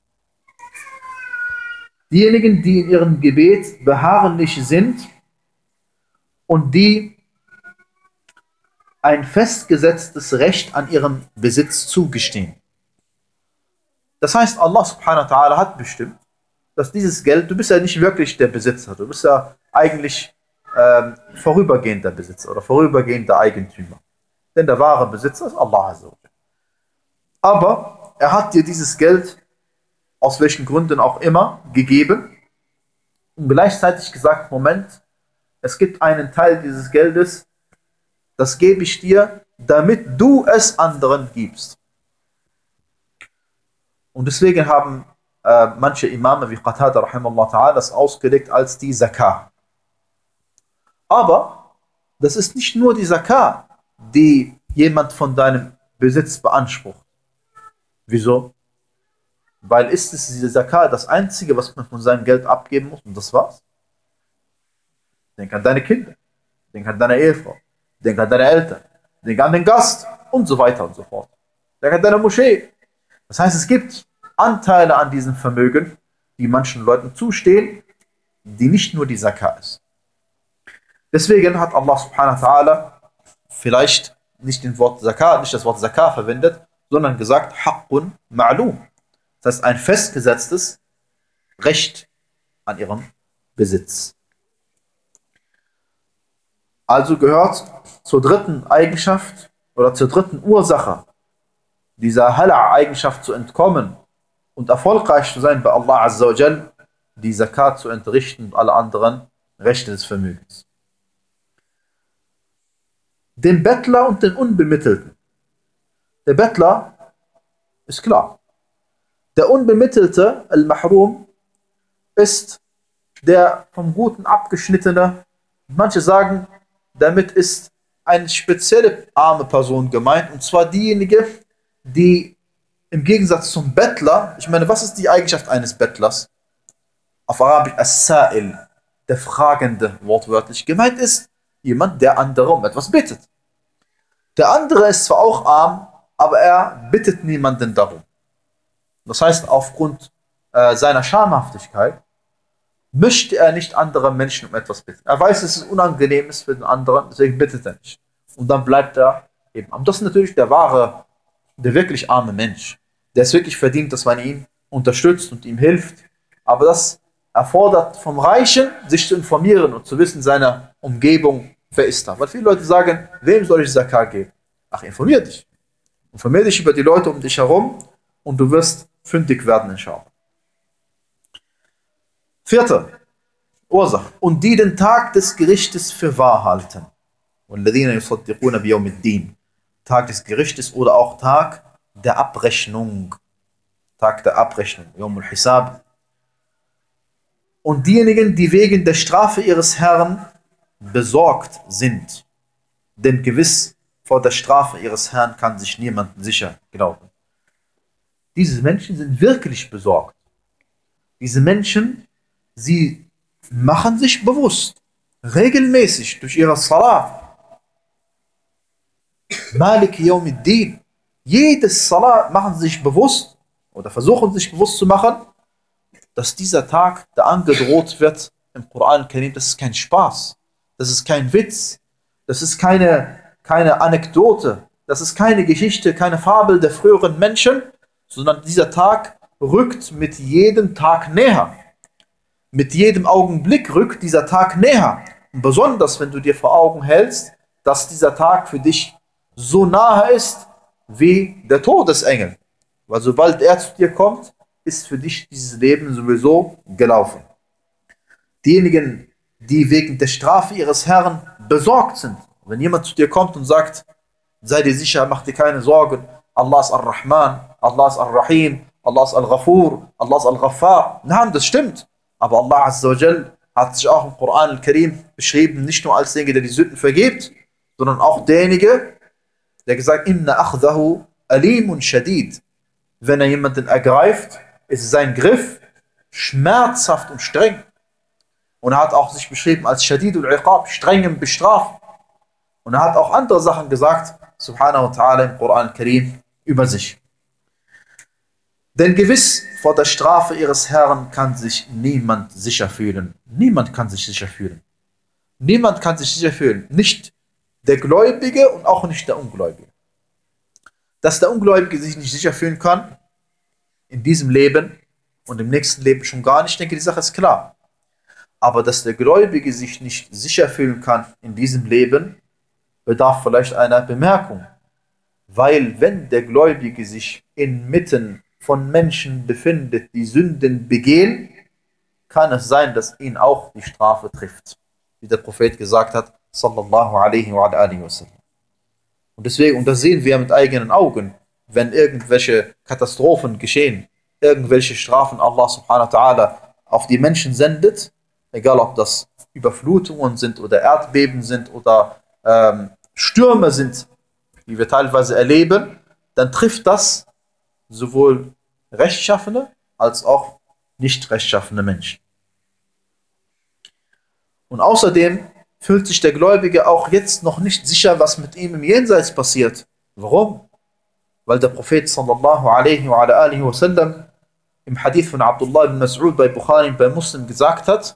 Diejenigen, die in ihrem Gebet beharrlich sind und die ein festgesetztes Recht an ihrem Besitz zugestehen. Das heißt, Allah subhanahu wa ta'ala hat bestimmt, dass dieses Geld, du bist ja nicht wirklich der Besitzer, du bist ja eigentlich ähm, vorübergehender Besitzer oder vorübergehender Eigentümer. Denn der wahre Besitzer ist Allah Azza wa Jalla. Aber er hat dir dieses Geld, aus welchen Gründen auch immer, gegeben und gleichzeitig gesagt, Moment, es gibt einen Teil dieses Geldes, das gebe ich dir, damit du es anderen gibst. Und deswegen haben äh, manche Imame wie Qatada rahimahullah ta'ala das ausgelegt als die Zakah. Aber das ist nicht nur die Zakah, die jemand von deinem Besitz beansprucht. Wieso? Weil ist es diese Zakah das Einzige, was man von seinem Geld abgeben muss und das war's? Denk an deine Kinder, denk an deine Ehefrau, denk an deine Eltern, denk an den Gast und so weiter und so fort. Denk an deine Moschee. Das heißt, es gibt Anteile an diesem Vermögen, die manchen Leuten zustehen, die nicht nur die Zakah ist. Deswegen hat Allah subhanahu wa ta'ala vielleicht nicht den Wort Zakah, nicht das Wort Zakah verwendet, sondern gesagt Haqqun ma'lum. Das heißt ein festgesetztes Recht an ihrem Besitz. Also gehört zur dritten Eigenschaft oder zur dritten Ursache, dieser Hala-Eigenschaft zu entkommen und erfolgreich zu sein bei Allah Azza wa Jal, die Zakat zu entrichten und alle anderen Rechte des Vermögens. Den Bettler und den Unbemittelten. Der Bettler ist klar. Der Unbemittelte, Al-Mahrum, ist der vom Guten abgeschnittene. Manche sagen, damit ist eine spezielle arme Person gemeint, und zwar diejenige, die im Gegensatz zum Bettler, ich meine, was ist die Eigenschaft eines Bettlers? Auf Arabisch As-Sa'il, der Fragende, wortwörtlich. Gemeint ist jemand, der andere um etwas bittet. Der andere ist zwar auch arm, aber er bittet niemanden darum. Das heißt, aufgrund äh, seiner Schamhaftigkeit möchte er nicht andere Menschen um etwas bitten. Er weiß, dass es unangenehm ist für den anderen, deswegen bittet er nicht. Und dann bleibt er eben. Und das ist natürlich der wahre, der wirklich arme Mensch. Der es wirklich verdient, dass man ihn unterstützt und ihm hilft. Aber das erfordert vom Reichen, sich zu informieren und zu wissen, seine Umgebung, wer ist da. Weil viele Leute sagen, wem soll ich Zakah geben? Ach, informier dich. Informier dich über die Leute um dich herum und du wirst fündig werden, inshallah. Vierte Ursache. Und die den Tag des Gerichtes für wahr halten. Tag des Gerichtes oder auch Tag der Abrechnung. Tag der Abrechnung. Yawmul Hisab. Und diejenigen, die wegen der Strafe ihres Herrn besorgt sind. Denn gewiss vor der Strafe ihres Herrn kann sich niemand sicher glauben. Diese Menschen sind wirklich besorgt. Diese Menschen, sie machen sich bewusst, regelmäßig durch ihre Salah. Malik Yawmiddin. Jedes Salah machen sie sich bewusst oder versuchen sich bewusst zu machen, dass dieser Tag, der angedroht wird im Koran Karim, das ist kein Spaß, das ist kein Witz, das ist keine, keine Anekdote, das ist keine Geschichte, keine Fabel der früheren Menschen, sondern dieser Tag rückt mit jedem Tag näher. Mit jedem Augenblick rückt dieser Tag näher. Und besonders, wenn du dir vor Augen hältst, dass dieser Tag für dich so nahe ist wie der Todesengel. Weil sobald er zu dir kommt, ist für dich dieses Leben sowieso gelaufen. Diejenigen, die wegen der Strafe ihres Herrn besorgt sind, wenn jemand zu dir kommt und sagt, sei dir sicher, mach dir keine Sorgen, Allah ist Ar-Rahman, Allah ist Ar-Rahim, Allah ist Al-Ghafur, Allah ist Al-Ghaffar. Nein, das stimmt. Aber Allah Azza wa Jal hat sich auch im Koran Al-Karim beschrieben, nicht nur als derjenige, der die Sünden vergibt, sondern auch derjenige, der gesagt, Inna akhdahu alimun shadid. Wenn er jemanden ergreift, ist sein Griff schmerzhaft und streng. Und er hat auch sich beschrieben als Shadidul Iqab, strengem Bestrafen. Und er hat auch andere Sachen gesagt, subhanahu wa ta'ala im Koran Al-Karim, über sich. Denn gewiss, vor der Strafe ihres Herrn kann sich niemand sicher fühlen. Niemand kann sich sicher fühlen. Niemand kann sich sicher fühlen. Nicht der Gläubige und auch nicht der Ungläubige. Dass der Ungläubige sich nicht sicher fühlen kann, in diesem Leben und im nächsten Leben schon gar nicht, ich denke, die Sache ist klar. Aber dass der Gläubige sich nicht sicher fühlen kann in diesem Leben, bedarf vielleicht einer Bemerkung. Weil wenn der Gläubige sich inmitten von Menschen befindet, die Sünden begehen, kann es sein, dass ihn auch die Strafe trifft. Wie der Prophet gesagt hat, sallallahu alaihi wa alihi wasallam. Und deswegen, und das sehen wir mit eigenen Augen, wenn irgendwelche Katastrophen geschehen, irgendwelche Strafen Allah subhanahu wa ta'ala auf die Menschen sendet, egal ob das Überflutungen sind oder Erdbeben sind oder ähm, Stürme sind, die wir teilweise erleben, dann trifft das sowohl rechtschaffene als auch nicht rechtschaffene Menschen. Und außerdem fühlt sich der Gläubige auch jetzt noch nicht sicher, was mit ihm im Jenseits passiert. Warum? Weil der Prophet sallallahu alaihi wa alihi wa sallam im Hadith von Abdullah ibn Mas'ud bei Bukhari und bei Muslim gesagt hat,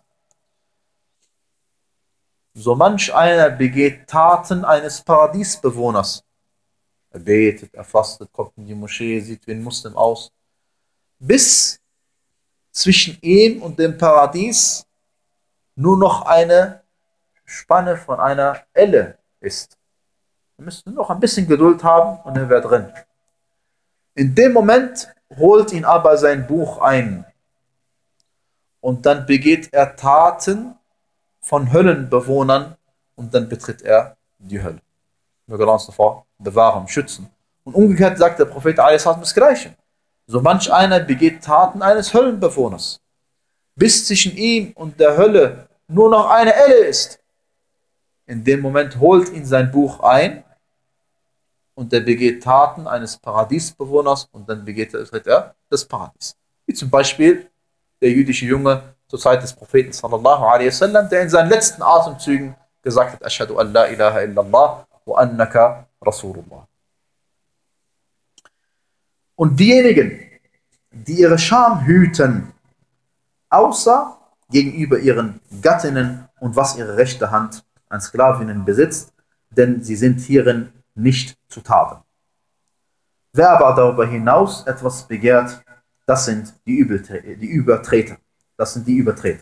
so manch einer begeht Taten eines Paradiesbewohners. Er betet, er fastet, kommt in die Moschee, sieht wie ein Muslim aus. Bis zwischen ihm und dem Paradies nur noch eine Spanne von einer Elle ist. Wir müssen nur noch ein bisschen Geduld haben und er wäre drin. In dem Moment holt ihn aber sein Buch ein. Und dann begeht er Taten von Höllenbewohnern und dann betritt er die Hölle. Möge Allah uns davor bewahren, schützen. Und umgekehrt sagt der Prophet a.s. das Gleiche. So manch einer begeht Taten eines Höllenbewohners. bis zwischen ihm und der Hölle nur noch eine Elle ist. In dem Moment holt ihn sein Buch ein und er begeht Taten eines Paradiesbewohners und dann begeht er, tritt er das Paradies. Wie zum Beispiel der jüdische Junge zur Zeit des Propheten sallallahu alaihi wasallam, der in seinen letzten Atemzügen gesagt hat, Ashhadu an la ilaha illallah wa annaka Rasulullah. Und diejenigen, die ihre Scham hüten, außer gegenüber ihren Gattinnen und was ihre rechte Hand an Sklavinnen besitzt, denn sie sind hierin nicht zu tadeln. Wer aber darüber hinaus etwas begehrt, das sind die, Übeltre die Übertreter. Das sind die Übertreter.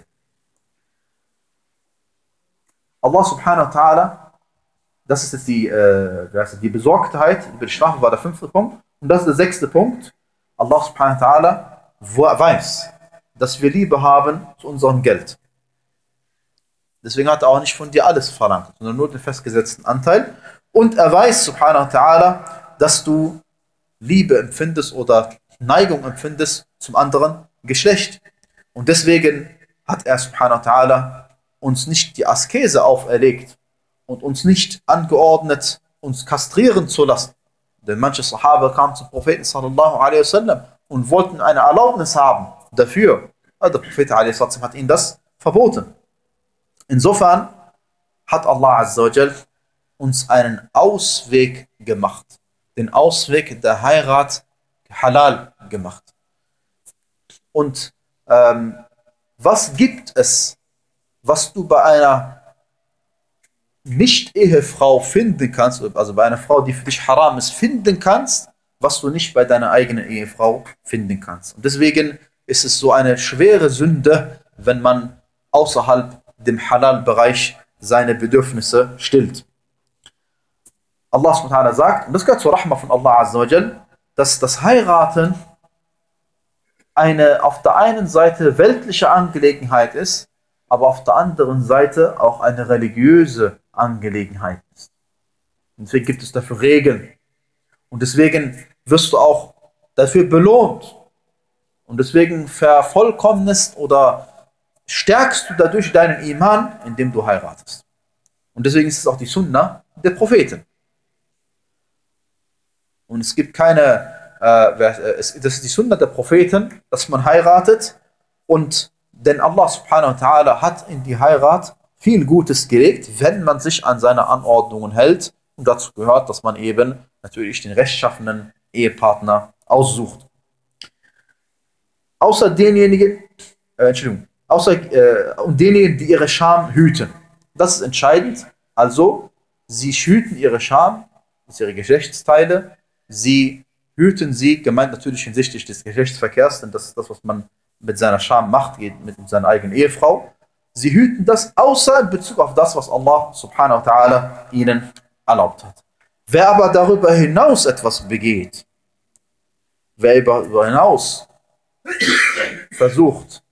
Allah subhanahu wa ta'ala, das ist jetzt die, äh, die Besorgtheit über die Strafe, war der fünfte Punkt. Und das ist der sechste Punkt. Allah subhanahu wa ta'ala weiß, dass wir Liebe haben zu unserem Geld. Deswegen hat er auch nicht von dir alles verlangt, sondern nur den festgesetzten Anteil. Und er weiß, subhanahu wa ta'ala, dass du Liebe empfindest oder Neigung empfindest zum anderen Geschlecht. Und deswegen hat er, subhanahu wa ta'ala, uns nicht die Askese auferlegt und uns nicht angeordnet, uns kastrieren zu lassen. Denn manche Sahaba kamen zum Propheten sallallahu alaihi wasallam und wollten eine Erlaubnis haben dafür. Der Prophet alaihi wasallam hat ihnen das verboten. Insofern hat Allah azza wa jal uns einen Ausweg gemacht. Den Ausweg der Heirat halal gemacht. Und ähm, was gibt es, was du bei einer Nicht-Ehefrau finden kannst, also bei einer Frau, die für dich haram ist, finden kannst, was du nicht bei deiner eigenen Ehefrau finden kannst. Und deswegen ist es so eine schwere Sünde, wenn man außerhalb dem Halal-Bereich seine Bedürfnisse stillt. Allah subhanahu wa ta'ala sagt, und das gehört zur Rahma von Allah azza wa jal, dass das Heiraten eine auf der einen Seite weltliche Angelegenheit ist, aber auf der anderen Seite auch eine religiöse Angelegenheit ist. Und deswegen gibt es dafür Regeln. Und deswegen wirst du auch dafür belohnt. Und deswegen vervollkommnest oder stärkst du dadurch deinen Iman, indem du heiratest. Und deswegen ist es auch die Sunna der Propheten. Und es gibt keine, äh, es, das ist die Sunna der Propheten, dass man heiratet. Und denn Allah subhanahu wa ta'ala hat in die Heirat viel Gutes gelegt, wenn man sich an seine Anordnungen hält. Und dazu gehört, dass man eben natürlich den rechtschaffenen Ehepartner aussucht. Außer denjenigen, äh, Entschuldigung, außer äh, und denjenigen, die ihre Scham hüten. Das ist entscheidend. Also, sie hüten ihre Scham, das sind ihre Geschlechtsteile. Sie hüten sie, gemeint natürlich hinsichtlich des Geschlechtsverkehrs, denn das ist das, was man mit seiner Scham macht, geht mit seiner eigenen Ehefrau. Sie hüten das, außer in Bezug auf das, was Allah subhanahu wa ta'ala ihnen erlaubt hat. Wer aber darüber hinaus etwas begeht, wer darüber hinaus versucht,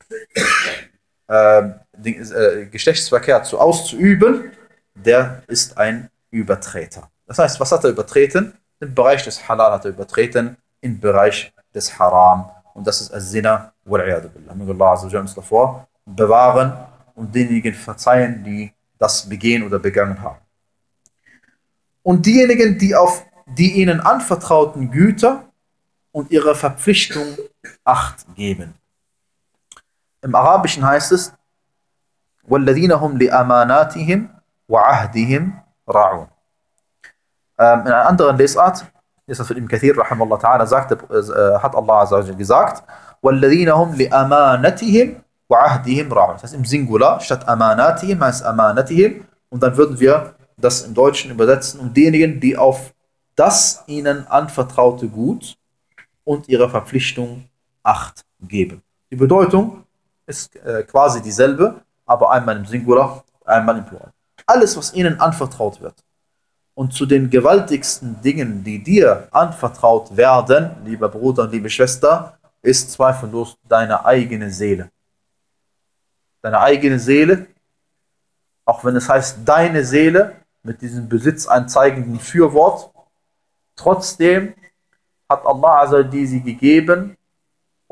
äh, den äh, Geschlechtsverkehr zu auszuüben, der ist ein Übertreter. Das heißt, was hat er übertreten? Im Bereich des Halal hat er übertreten, im Bereich des Haram. Und das ist As-Zina wal-'iyadu billah. Möge Allah azza wa jalla uns davor bewahren und denjenigen verzeihen, die das begehen oder begangen haben. Und diejenigen, die auf die ihnen anvertrauten Güter und ihre Verpflichtung Acht geben. Im Arabischen heißt es, وَالَّذِينَ هُمْ لِأَمَانَاتِهِمْ وَعَهْدِهِمْ رَعُونَ. Ähm, in einer anderen Lesart, ist das von Ibn Kathir, rahimahullah ta'ala, sagte, äh, hat Allah azza wa jalla gesagt, وَالَّذِينَ هُمْ لِأَمَانَتِهِمْ وَعَهْدِهِمْ رَعُونَ. Das heißt im Singular, statt Amanatihim heißt Amanatihim, und dann würden wir das im Deutschen übersetzen, um diejenigen, die auf das ihnen anvertraute Gut und ihre Verpflichtung Acht geben. Die Bedeutung ist äh, quasi dieselbe, aber einmal im Singular, einmal im Plural. Alles, was ihnen anvertraut wird. Und zu den gewaltigsten Dingen, die dir anvertraut werden, lieber Bruder und liebe Schwester, ist zweifellos deine eigene Seele. Deine eigene Seele, auch wenn es heißt deine Seele, mit diesem besitzanzeigenden Fürwort, trotzdem hat Allah also die sie gegeben,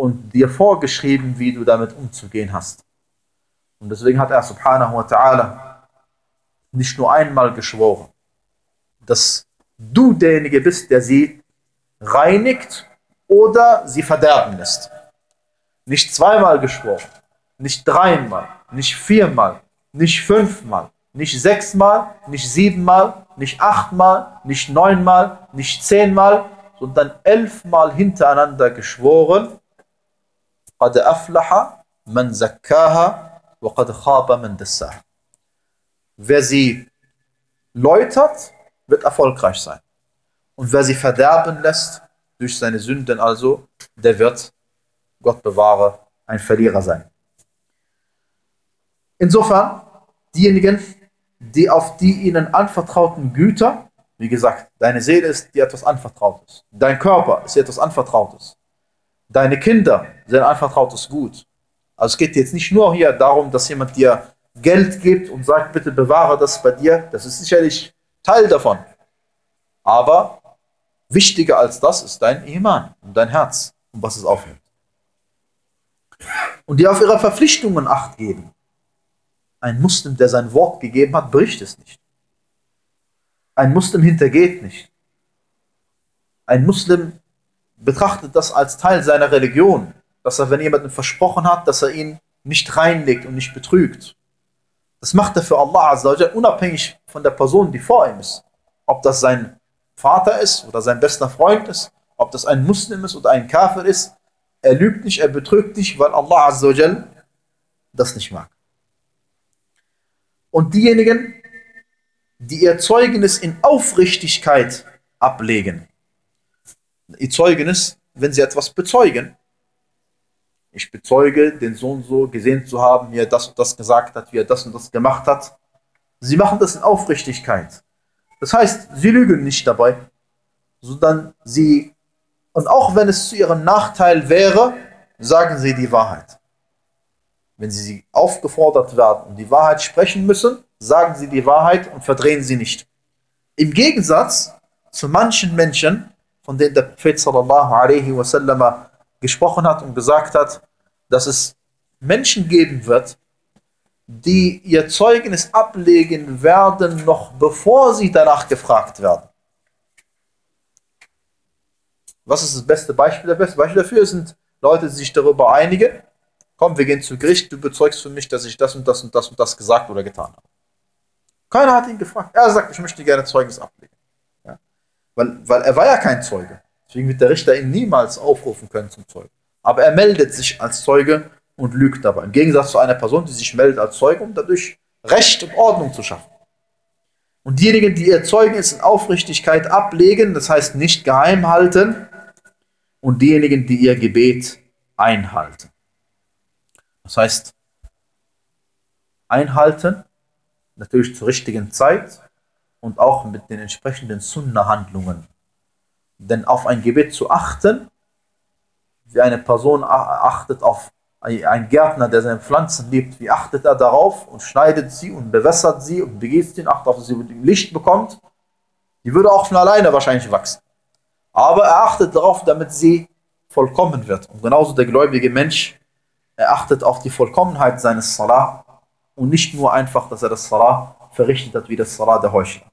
und dir vorgeschrieben, wie du damit umzugehen hast. Und deswegen hat er subhanahu wa ta'ala nicht nur einmal geschworen, dass du derjenige bist, der sie reinigt oder sie verderben lässt. Nicht zweimal geschworen, nicht dreimal, nicht viermal, nicht fünfmal, nicht sechsmal, nicht siebenmal, nicht achtmal, nicht neunmal, nicht zehnmal, sondern elfmal hintereinander geschworen. قَدْ أَفْلَحَ مَنْ زَكَّاهَا وَقَدْ خَابَ مَنْ دَسَّاهَا. Wer sie läutert, wird erfolgreich sein. Und wer sie verderben lässt, durch seine Sünden also, der wird, Gott bewahre, ein Verlierer sein. Insofern, diejenigen, die auf die ihnen anvertrauten Güter, wie gesagt, deine Seele ist dir etwas Anvertrautes, dein Körper ist dir etwas Anvertrautes, deine Kinder sind anvertrautes Gut. Also es geht jetzt nicht nur hier darum, dass jemand dir Geld gibt und sagt, bitte bewahre das bei dir, das ist sicherlich Teil davon. Aber wichtiger als das ist dein Iman und dein Herz, um was es aufhält. Und die auf ihre Verpflichtungen Acht geben. Ein Muslim, der sein Wort gegeben hat, bricht es nicht. Ein Muslim hintergeht nicht. Ein Muslim betrachtet das als Teil seiner Religion, dass er, wenn jemand versprochen hat, dass er ihn nicht reinlegt und nicht betrügt. Das macht er für Allah Azza wa Jalla, unabhängig von der Person, die vor ihm ist. Ob das sein Vater ist oder sein bester Freund ist, ob das ein Muslim ist oder ein Kafir ist, er lügt nicht, er betrügt nicht, weil Allah Azza wa Jalla das nicht mag. Und diejenigen, die ihr Zeugnis in Aufrichtigkeit ablegen. Ihr Zeugnis, wenn sie etwas bezeugen. Ich bezeuge, den Sohn so gesehen zu haben, wie er das und das gesagt hat, wie er das und das gemacht hat. Sie machen das in Aufrichtigkeit. Das heißt, sie lügen nicht dabei, sondern sie, und auch wenn es zu ihrem Nachteil wäre, sagen sie die Wahrheit. Wenn sie aufgefordert werden und die Wahrheit sprechen müssen, sagen sie die Wahrheit und verdrehen sie nicht. Im Gegensatz zu manchen Menschen, von denen der Prophet sallallahu alaihi wasallam gesprochen hat und gesagt hat, dass es Menschen geben wird, die ihr Zeugnis ablegen werden, noch bevor sie danach gefragt werden. Was ist das beste Beispiel? Das beste Beispiel dafür sind Leute, die sich darüber einigen, komm, wir gehen zu Gericht, du bezeugst für mich, dass ich das und das und das und das gesagt oder getan habe. Keiner hat ihn gefragt. Er sagt, ich möchte gerne Zeugnis ablegen. Ja? Weil, weil er war ja kein Zeuge. Deswegen wird der Richter ihn niemals aufrufen können zum Zeugen. Aber er meldet sich als Zeuge und lügt dabei. Im Gegensatz zu einer Person, die sich meldet als Zeuge, um dadurch Recht und Ordnung zu schaffen. Und diejenigen, die ihr Zeugnis in Aufrichtigkeit ablegen, das heißt nicht geheim halten, und diejenigen, die ihr Gebet einhalten. Das heißt, einhalten, natürlich zur richtigen Zeit und auch mit den entsprechenden Sunna-Handlungen. Denn auf ein Gebet zu achten, wie eine Person achtet auf einen Gärtner, der seine Pflanzen liebt, wie achtet er darauf und schneidet sie und bewässert sie und begießt sie, achtet auf, dass sie Licht bekommt, die würde auch von alleine wahrscheinlich wachsen. Aber er achtet darauf, damit sie vollkommen wird. Und genauso der gläubige Mensch, er achtet auf die Vollkommenheit seines Salah und nicht nur einfach, dass er das Salah verrichtet hat wie das Salah der Heuchler.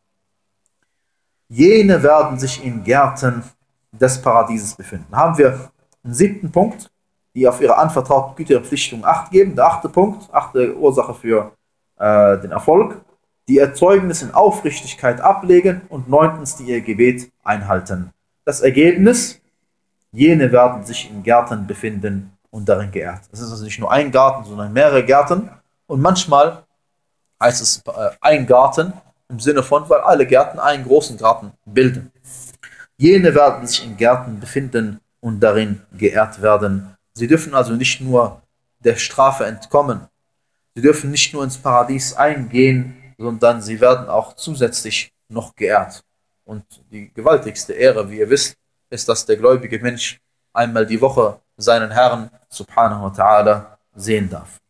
Jene werden sich in Gärten des Paradieses befinden. Haben wir einen siebten Punkt, die auf ihre anvertrauten Güter und Verpflichtungen Acht geben. Der achte Punkt, achte Ursache für äh, den Erfolg, die ihr Zeugnis in Aufrichtigkeit ablegen und neuntens, die ihr Gebet einhalten. Das Ergebnis, jene werden sich in Gärten befinden und darin geehrt. Es ist also nicht nur ein Garten, sondern mehrere Gärten. Und manchmal heißt es äh, ein Garten im Sinne von, weil alle Gärten einen großen Garten bilden. Jene werden sich in Gärten befinden und darin geehrt werden. Sie dürfen also nicht nur der Strafe entkommen. Sie dürfen nicht nur ins Paradies eingehen, sondern sie werden auch zusätzlich noch geehrt. Und die gewaltigste Ehre, wie ihr wisst, ist, dass der gläubige Mensch einmal die Woche seinen Herrn subhanahu wa ta'ala sehen darf.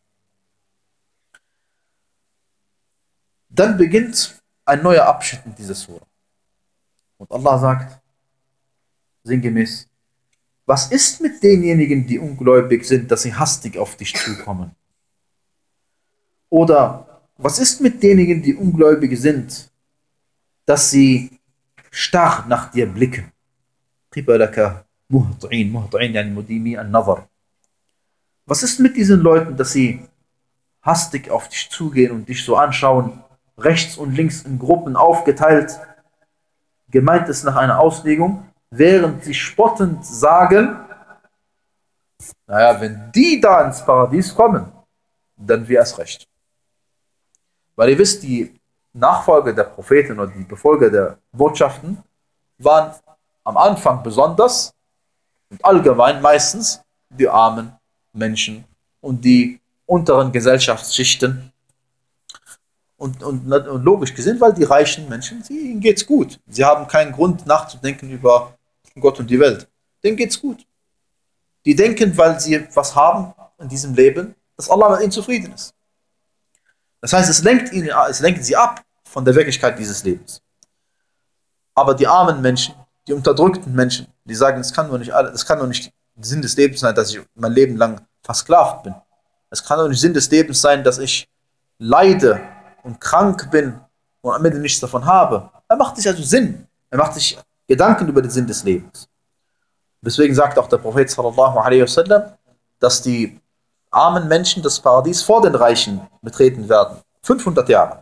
Dann beginnt ein neuer Abschnitt in dieser Sura. Und Allah sagt sinngemäß: was ist mit denjenigen, die ungläubig sind, dass sie hastig auf dich zukommen? Oder was ist mit denjenigen, die ungläubig sind, dass sie starr nach dir blicken? Was ist mit diesen Leuten, dass sie hastig auf dich zugehen und dich so anschauen, rechts und links in Gruppen aufgeteilt? Gemeint ist nach einer Auslegung, während sie spottend sagen, naja, wenn die da ins Paradies kommen, dann wir erst recht. Weil ihr wisst, die Nachfolger der Propheten oder die Befolger der Botschaften waren am Anfang besonders und allgemein meistens die armen Menschen und die unteren Gesellschaftsschichten. Und, und, und logisch gesehen, weil die reichen Menschen, sie, ihnen geht's gut. Sie haben keinen Grund nachzudenken über Gott und die Welt. Denen geht's gut. Die denken, weil sie was haben in diesem Leben, dass Allah mit ihnen zufrieden ist. Das heißt, es lenkt, ihnen, es lenkt sie ab von der Wirklichkeit dieses Lebens. Aber die armen Menschen, die unterdrückten Menschen, die sagen, es kann doch nicht, das kann doch nicht der Sinn des Lebens sein, dass ich mein Leben lang versklavt bin. Es kann doch nicht Sinn des Lebens sein, dass ich leide und krank bin und am Ende nichts davon habe. Er macht sich also Sinn. Er macht sich Gedanken über den Sinn des Lebens. Deswegen sagt auch der Prophet sallallahu alaihi wasallam, dass die armen Menschen das Paradies vor den Reichen betreten werden. fünfhundert Jahre.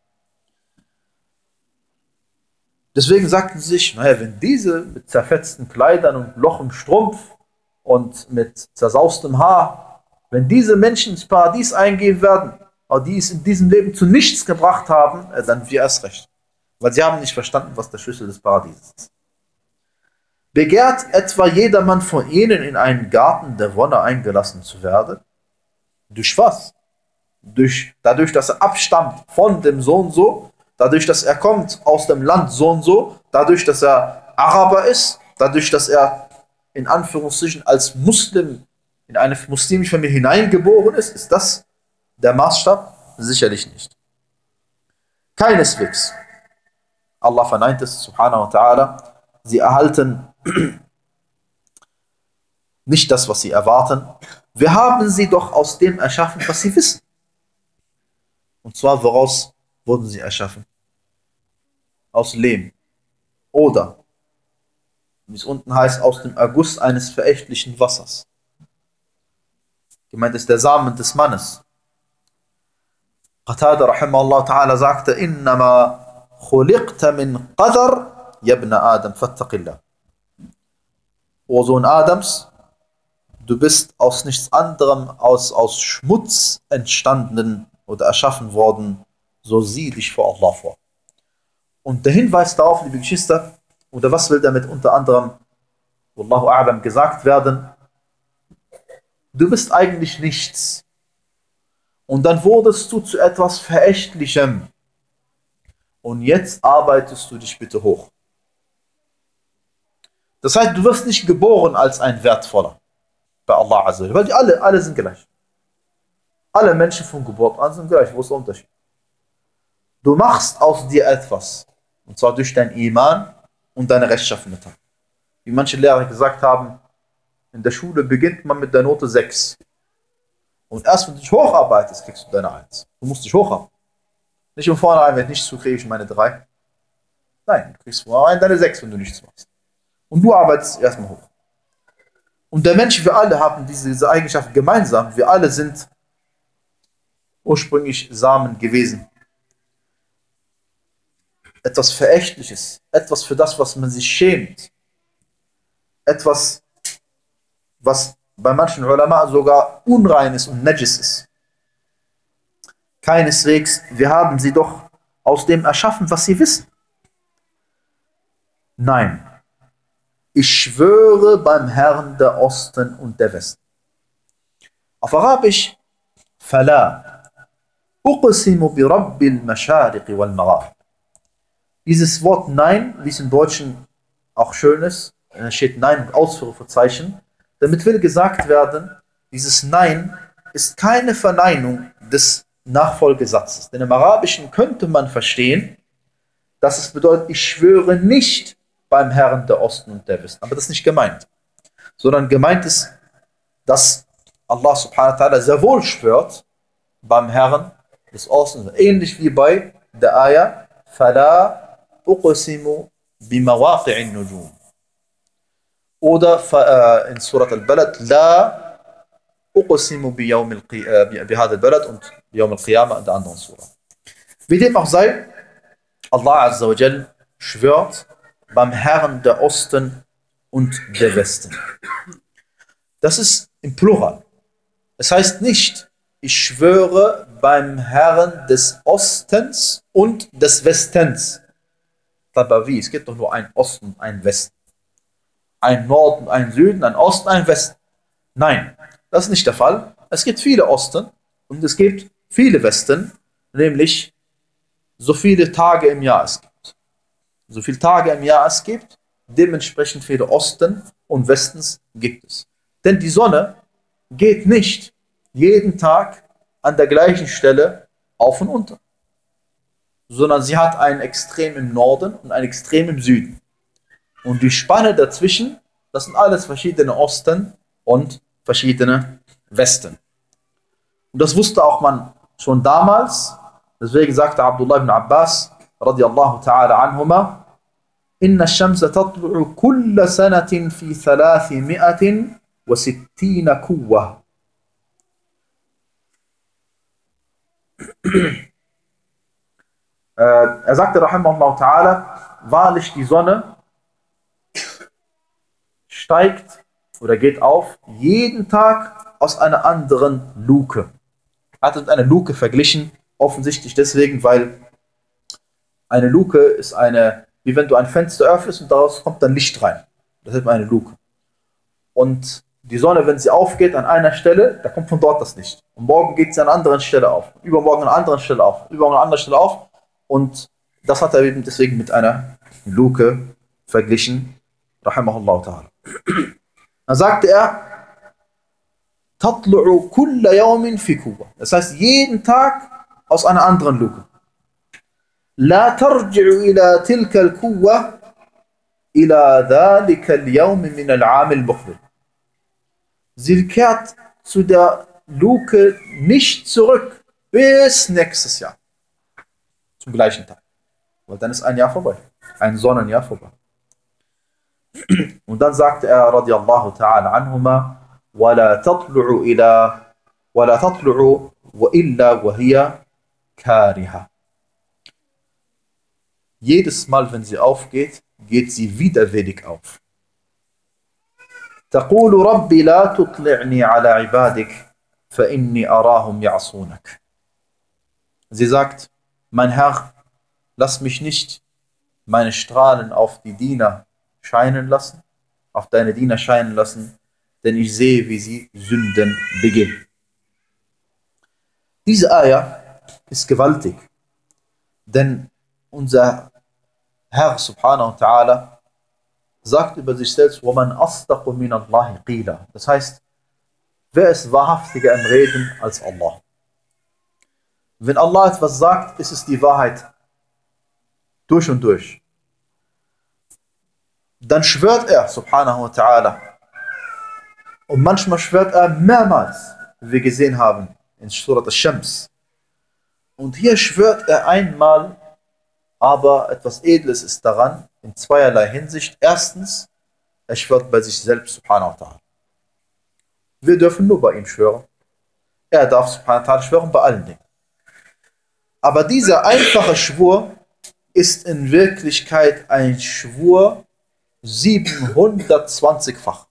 Deswegen sagten sie sich, naja, wenn diese mit zerfetzten Kleidern und Loch im Strumpf und mit zersaustem Haar, wenn diese Menschen ins Paradies eingehen werden, aber die es in diesem Leben zu nichts gebracht haben, dann wir erst recht. Weil sie haben nicht verstanden, was der Schlüssel des Paradieses ist. Begehrt etwa jedermann von ihnen in einen Garten der Wonne eingelassen zu werden? Durch was? Durch, dadurch, dass er abstammt von dem so und so, dadurch, dass er kommt aus dem Land so und so, dadurch, dass er Araber ist, dadurch, dass er in Anführungszeichen als Muslim in eine muslimische Familie hineingeboren ist, ist das der Maßstab? Sicherlich nicht. Keineswegs. Allah verneint es, subhanahu wa ta'ala. Sie erhalten nicht das, was sie erwarten. Wir haben sie doch aus dem erschaffen, was sie wissen. Und zwar, woraus wurden sie erschaffen? Aus Lehm. Oder, wie es unten heißt, aus dem Erguss eines verächtlichen Wassers. Gemeint ist der Samen des Mannes. Qatada rahimahullah ta'ala sagte, innama khuliqta min qadar yabna Adam fattaqillah. O Sohn Adams, du bist aus nichts anderem aus, aus Schmutz entstanden oder erschaffen worden, so sieh dich vor Allah vor. Und der Hinweis darauf, liebe Geschwister, oder was will damit unter anderem, Wallahu a'lam, gesagt werden? Du bist eigentlich nichts. Und dann wurdest du zu etwas Verächtlichem. Und jetzt arbeitest du dich bitte hoch. Das heißt, du wirst nicht geboren als ein Wertvoller bei Allah Azza wa Jalla, weil die alle, alle sind gleich. Alle Menschen von Geburt an sind gleich. Wo ist der Unterschied? Du machst aus dir etwas. Und zwar durch dein Iman und deine rechtschaffene Tat. Wie manche Lehrer gesagt haben, in der Schule beginnt man mit der Note sechs. Und erst wenn du dich hocharbeitest, kriegst du deine eins. Du musst dich hocharbeiten. Nicht von vornherein, wenn ich nichts tue, kriege ich meine drei. Nein, du kriegst von vornherein deine sechs, wenn du nichts machst. Und du arbeitest erstmal hoch. Und der Mensch, wir alle haben diese, diese Eigenschaft gemeinsam. Wir alle sind ursprünglich Samen gewesen. Etwas Verächtliches. Etwas für das, was man sich schämt. Etwas, was bei manchen Ulama sogar unrein ist und najis ist. Keineswegs, wir haben sie doch aus dem erschaffen, was sie wissen. Nein. Ich schwöre beim Herrn der Osten und der Westen. Auf Arabisch, Fala, uqsimu bi rabbil mashariqi wal magharib. Dieses Wort Nein, wie es im Deutschen auch schön ist, steht Nein mit Ausrufezeichen. Damit will gesagt werden, dieses Nein ist keine Verneinung des Nachfolgesatzes. Denn im Arabischen könnte man verstehen, dass es bedeutet, ich schwöre nicht beim Herrn der Osten und der Westen. Aber das ist nicht gemeint. sondern gemeint ist, dass Allah subhanahu wa ta'ala sehr wohl schwört beim Herrn des Ostens, ähnlich wie bei der Ayah فَلَا أُقْسِمُ بِمَوَاقِعِ النُّجُومِ oder äh, in Surat al-Balad لَا أُقْسِمُ بِيَوْمِ القي... äh, بِهَذَا الْبَلَدِ und بِيَوْمِ الْقِيَامَةِ in der anderen Surah. Wie dem auch sei, Allah Azza wa Jal schwört beim Herrn der Osten und der Westen. Das ist im Plural. Es heißt nicht, ich schwöre beim Herrn des Ostens und des Westens. Aber wie? Es gibt doch nur einen Osten und einen Westen. Ein Norden, ein Süden, ein Osten, ein Westen. Nein, das ist nicht der Fall. Es gibt viele Osten und es gibt viele Westen, nämlich so viele Tage im Jahr es gibt. So viele Tage im Jahr es gibt, dementsprechend viele Osten und Westens gibt es. Denn die Sonne geht nicht jeden Tag an der gleichen Stelle auf und unter, sondern sie hat ein Extrem im Norden und ein Extrem im Süden. Und die Spanne dazwischen, das sind alles verschiedene Osten und verschiedene Westen. Und das wusste auch man schon damals. Deswegen sagte Abdullah ibn Abbas radiyallahu ta'ala anhuma: Inna ash-shamsa tatlu'u kulla sanatin fi thalathimi'atin wa sittina kuwwa. Er sagte rahimahullah ta'ala, wahrlich die Sonne steigt oder geht auf jeden Tag aus einer anderen Luke. Er hat mit einer Luke verglichen, offensichtlich deswegen, weil eine Luke ist eine, wie wenn du ein Fenster öffnest und daraus kommt dann Licht rein. Das nennt man eine Luke. Und die Sonne, wenn sie aufgeht an einer Stelle, da kommt von dort das Licht. Und morgen geht sie an einer anderen Stelle auf. Übermorgen an einer anderen Stelle auf. Übermorgen an einer anderen Stelle auf. Und das hat er eben deswegen mit einer Luke verglichen. Rahimahullah ta'ala. Dann sagte er, Tatlu'u kulla yawmin fi kuwa. Das heißt, jeden Tag aus einer anderen Luke. La tarji'u ila tilka al-kuwa ila dhalika al-yawm min al-'am al-muqbil. Sie kehrt zu der Luke nicht zurück bis nächstes Jahr. Zum gleichen Tag. Weil dann ist ein Jahr vorbei. Ein Sonnenjahr vorbei. Und dann sagte er, radiyallahu ta'ala anhuma, وَلَا تَطْلُعُ إِلَى وَلَا تَطْلُعُ وَإِلَّا وَهِيَ كَارِهَةٌ. Jedes Mal, wenn sie aufgeht, geht sie widerwillig auf. تَقُولُ رَبِّ لَا تُطْلِعْنِي عَلَى عِبَادِكَ فَإِنِّي أَرَاهُمْ يَعْصُونَكَ. Sie sagt, mein Herr, lass mich nicht meine Strahlen auf die Diener scheinen lassen, auf deine Diener scheinen lassen, denn ich sehe, wie sie Sünden begehen. Diese Ayah ist gewaltig, denn unser Herr subhanahu wa ta'ala sagt über sich selbst, وَمَنْ أَصْدَقُ مِنَ اللَّهِ قِيلًا. Das heißt, wer ist wahrhaftiger im Reden als Allah? Wenn Allah etwas sagt, ist es die Wahrheit durch und durch. Dann schwört er, subhanahu wa ta'ala. Und manchmal schwört er mehrmals, wie wir gesehen haben, in Surat al-Shams. Und hier schwört er einmal, aber etwas Edles ist daran, in zweierlei Hinsicht. Erstens, er schwört bei sich selbst, subhanahu wa ta'ala. Wir dürfen nur bei ihm schwören. Er darf, subhanahu wa ta'ala, schwören bei allen Dingen. Aber dieser einfache Schwur ist in Wirklichkeit ein Schwur siebenhundertzwanzig-fach.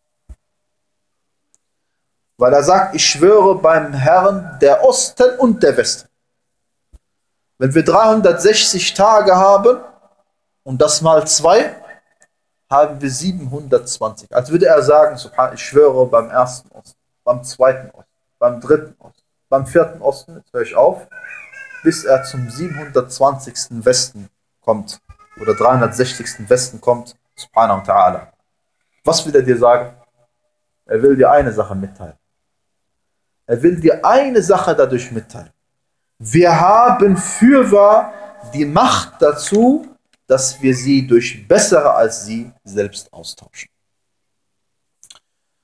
Weil er sagt, ich schwöre beim Herrn der Osten und der Westen. Wenn wir dreihundertsechzig Tage haben und das mal zwei, haben wir siebenhundertzwanzig. Als würde er sagen, ich schwöre beim ersten Osten, beim zweiten Osten, beim dritten Osten, beim vierten Osten, jetzt höre ich auf, bis er zum siebenhundertzwanzigsten Westen kommt oder dreihundertsechzigsten Westen kommt, subhanahu wa ta'ala. Was will er dir sagen? Er will dir eine Sache mitteilen. Er will dir eine Sache dadurch mitteilen. Wir haben fürwahr die Macht dazu, dass wir sie durch bessere als sie selbst austauschen.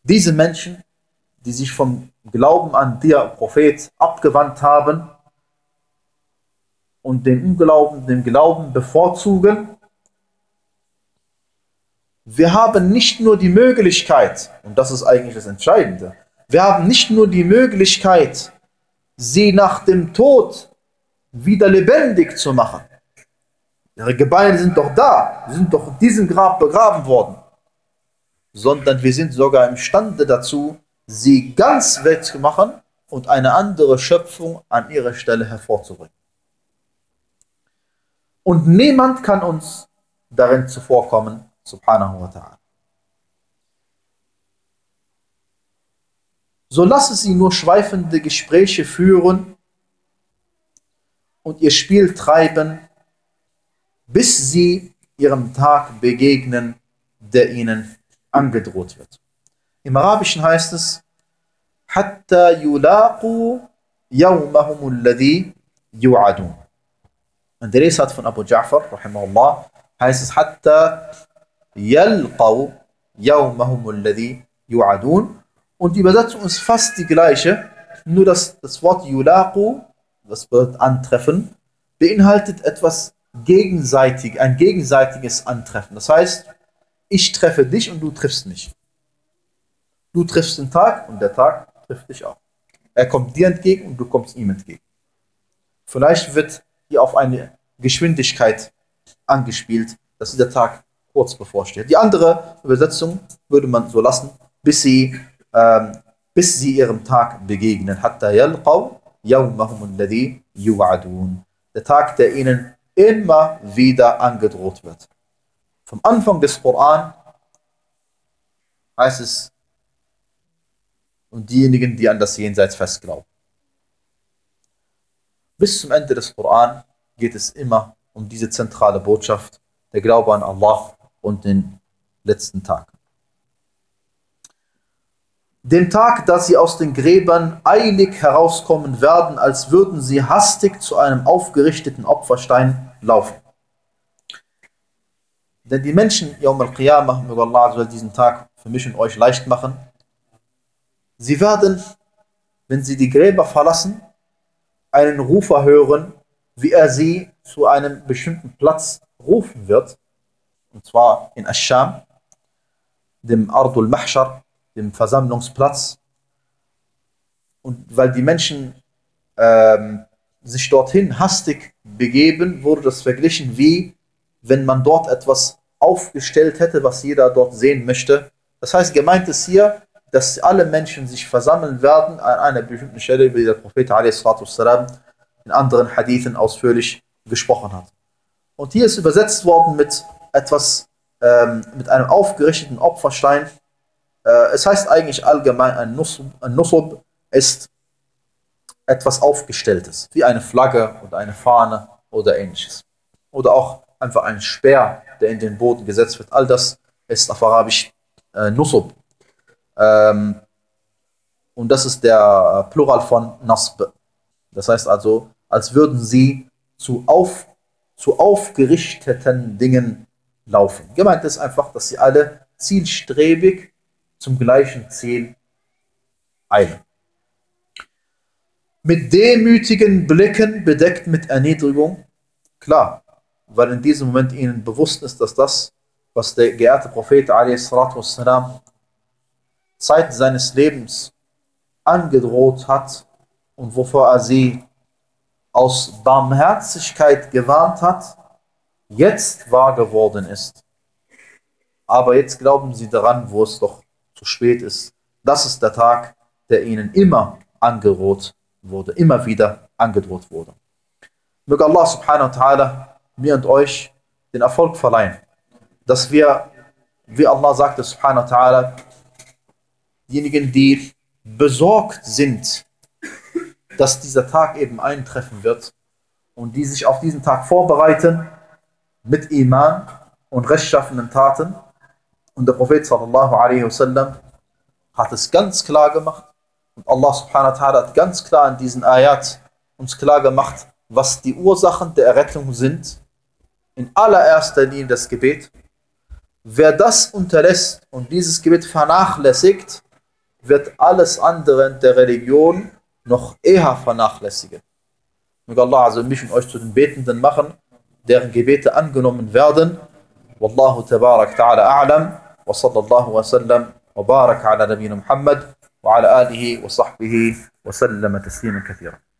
Diese Menschen, die sich vom Glauben an dir, Prophet, abgewandt haben und den Unglauben, den Glauben bevorzugen, wir haben nicht nur die Möglichkeit, und das ist eigentlich das Entscheidende, wir haben nicht nur die Möglichkeit, sie nach dem Tod wieder lebendig zu machen. Ihre Gebeine sind doch da, sie sind doch in diesem Grab begraben worden, sondern wir sind sogar imstande dazu, sie ganz wegzumachen und eine andere Schöpfung an ihre Stelle hervorzubringen. Und niemand kann uns darin zuvorkommen, subhanahu wa ta'ala. So lasse sie nur schweifende Gespräche führen und ihr Spiel treiben, bis sie ihrem Tag begegnen, der ihnen angedroht wird. Im Arabischen heißt es, hatta yulaqu yawmahum alladhi yu'adun. Und der Lesart von Abu Ja'far, rahimahullah, heißt es, hatta yalqaw yawmahum alladhi yu'adun. Und die Übersetzung ist fast die gleiche, nur dass das Wort yulaqu, das bedeutet antreffen, beinhaltet etwas gegenseitig, ein gegenseitiges Antreffen. Das heißt, ich treffe dich und du triffst mich. Du triffst den Tag und der Tag trifft dich auch. Er kommt dir entgegen und du kommst ihm entgegen. Vielleicht wird hier auf eine Geschwindigkeit angespielt, dass dieser Tag kurz bevorsteht. Die andere Übersetzung würde man so lassen, bis sie, ähm, bis sie ihrem Tag begegnen. Hatta yalqaw yawmahum alladhi yu'adun. Der Tag, der ihnen immer wieder angedroht wird. Vom Anfang des Koran heißt es, und diejenigen, die an das Jenseits fest glauben. Bis zum Ende des Koran geht es immer um diese zentrale Botschaft, der Glaube an Allah und den letzten Tag. Den Tag, dass sie aus den Gräbern eilig herauskommen werden, als würden sie hastig zu einem aufgerichteten Opferstein laufen. Denn die Menschen, Yawm al-Qiyamah, möge Allah soll diesen Tag für mich und euch leicht machen, sie werden, wenn sie die Gräber verlassen, einen Rufer hören, wie er sie zu einem bestimmten Platz rufen wird, und zwar in Ash-Sham, dem Ardul Mahshar, dem Versammlungsplatz. Und weil die Menschen ähm, sich dorthin hastig begeben, wurde das verglichen wie, wenn man dort etwas aufgestellt hätte, was jeder dort sehen möchte. Das heißt, gemeint ist hier, dass alle Menschen sich versammeln werden an einer bestimmten Stelle, wie der Prophet a s. in anderen Hadithen ausführlich gesprochen hat. Und hier ist übersetzt worden mit etwas, ähm, mit einem aufgerichteten Opferstein. Äh, es heißt eigentlich allgemein, ein Nusub, ein Nusub ist etwas Aufgestelltes, wie eine Flagge oder eine Fahne oder ähnliches. Oder auch einfach ein Speer, der in den Boden gesetzt wird. All das ist auf Arabisch äh, Nusub. Ähm, und das ist der Plural von Nasb. Das heißt also, als würden sie zu, auf, zu aufgerichteten Dingen laufen. Gemeint ist einfach, dass sie alle zielstrebig zum gleichen Ziel eilen. Mit demütigen Blicken bedeckt mit Erniedrigung, klar, weil in diesem Moment ihnen bewusst ist, dass das, was der geehrte Prophet a s. Zeit seines Lebens angedroht hat und wovor er sie aus Barmherzigkeit gewarnt hat, jetzt wahr geworden ist. Aber jetzt glauben sie daran, wo es doch zu spät ist. Das ist der Tag, der ihnen immer angedroht wurde, immer wieder angedroht wurde. Möge Allah subhanahu wa ta'ala mir und euch den Erfolg verleihen, dass wir, wie Allah sagte subhanahu wa ta'ala, diejenigen, die besorgt sind, dass dieser Tag eben eintreffen wird und die sich auf diesen Tag vorbereiten mit Iman und rechtschaffenen Taten. Und der Prophet sallallahu alaihi wasallam hat es ganz klar gemacht und Allah subhanahu wa ta'ala hat ganz klar in diesen Ayat uns klar gemacht, was die Ursachen der Errettung sind. In allererster Linie das Gebet. Wer das unterlässt und dieses Gebet vernachlässigt, wird alles andere in der Religion noch eher vernachlässigen. Möge Allah also mich und euch zu den Betenden machen, deren Gebete angenommen werden. Wallahu tabarak ta'ala a'lam wa sallallahu wa sallam wa barak ala nabiyina Muhammad wa ala alihi wa sahbihi wa sallama tasliman kathira.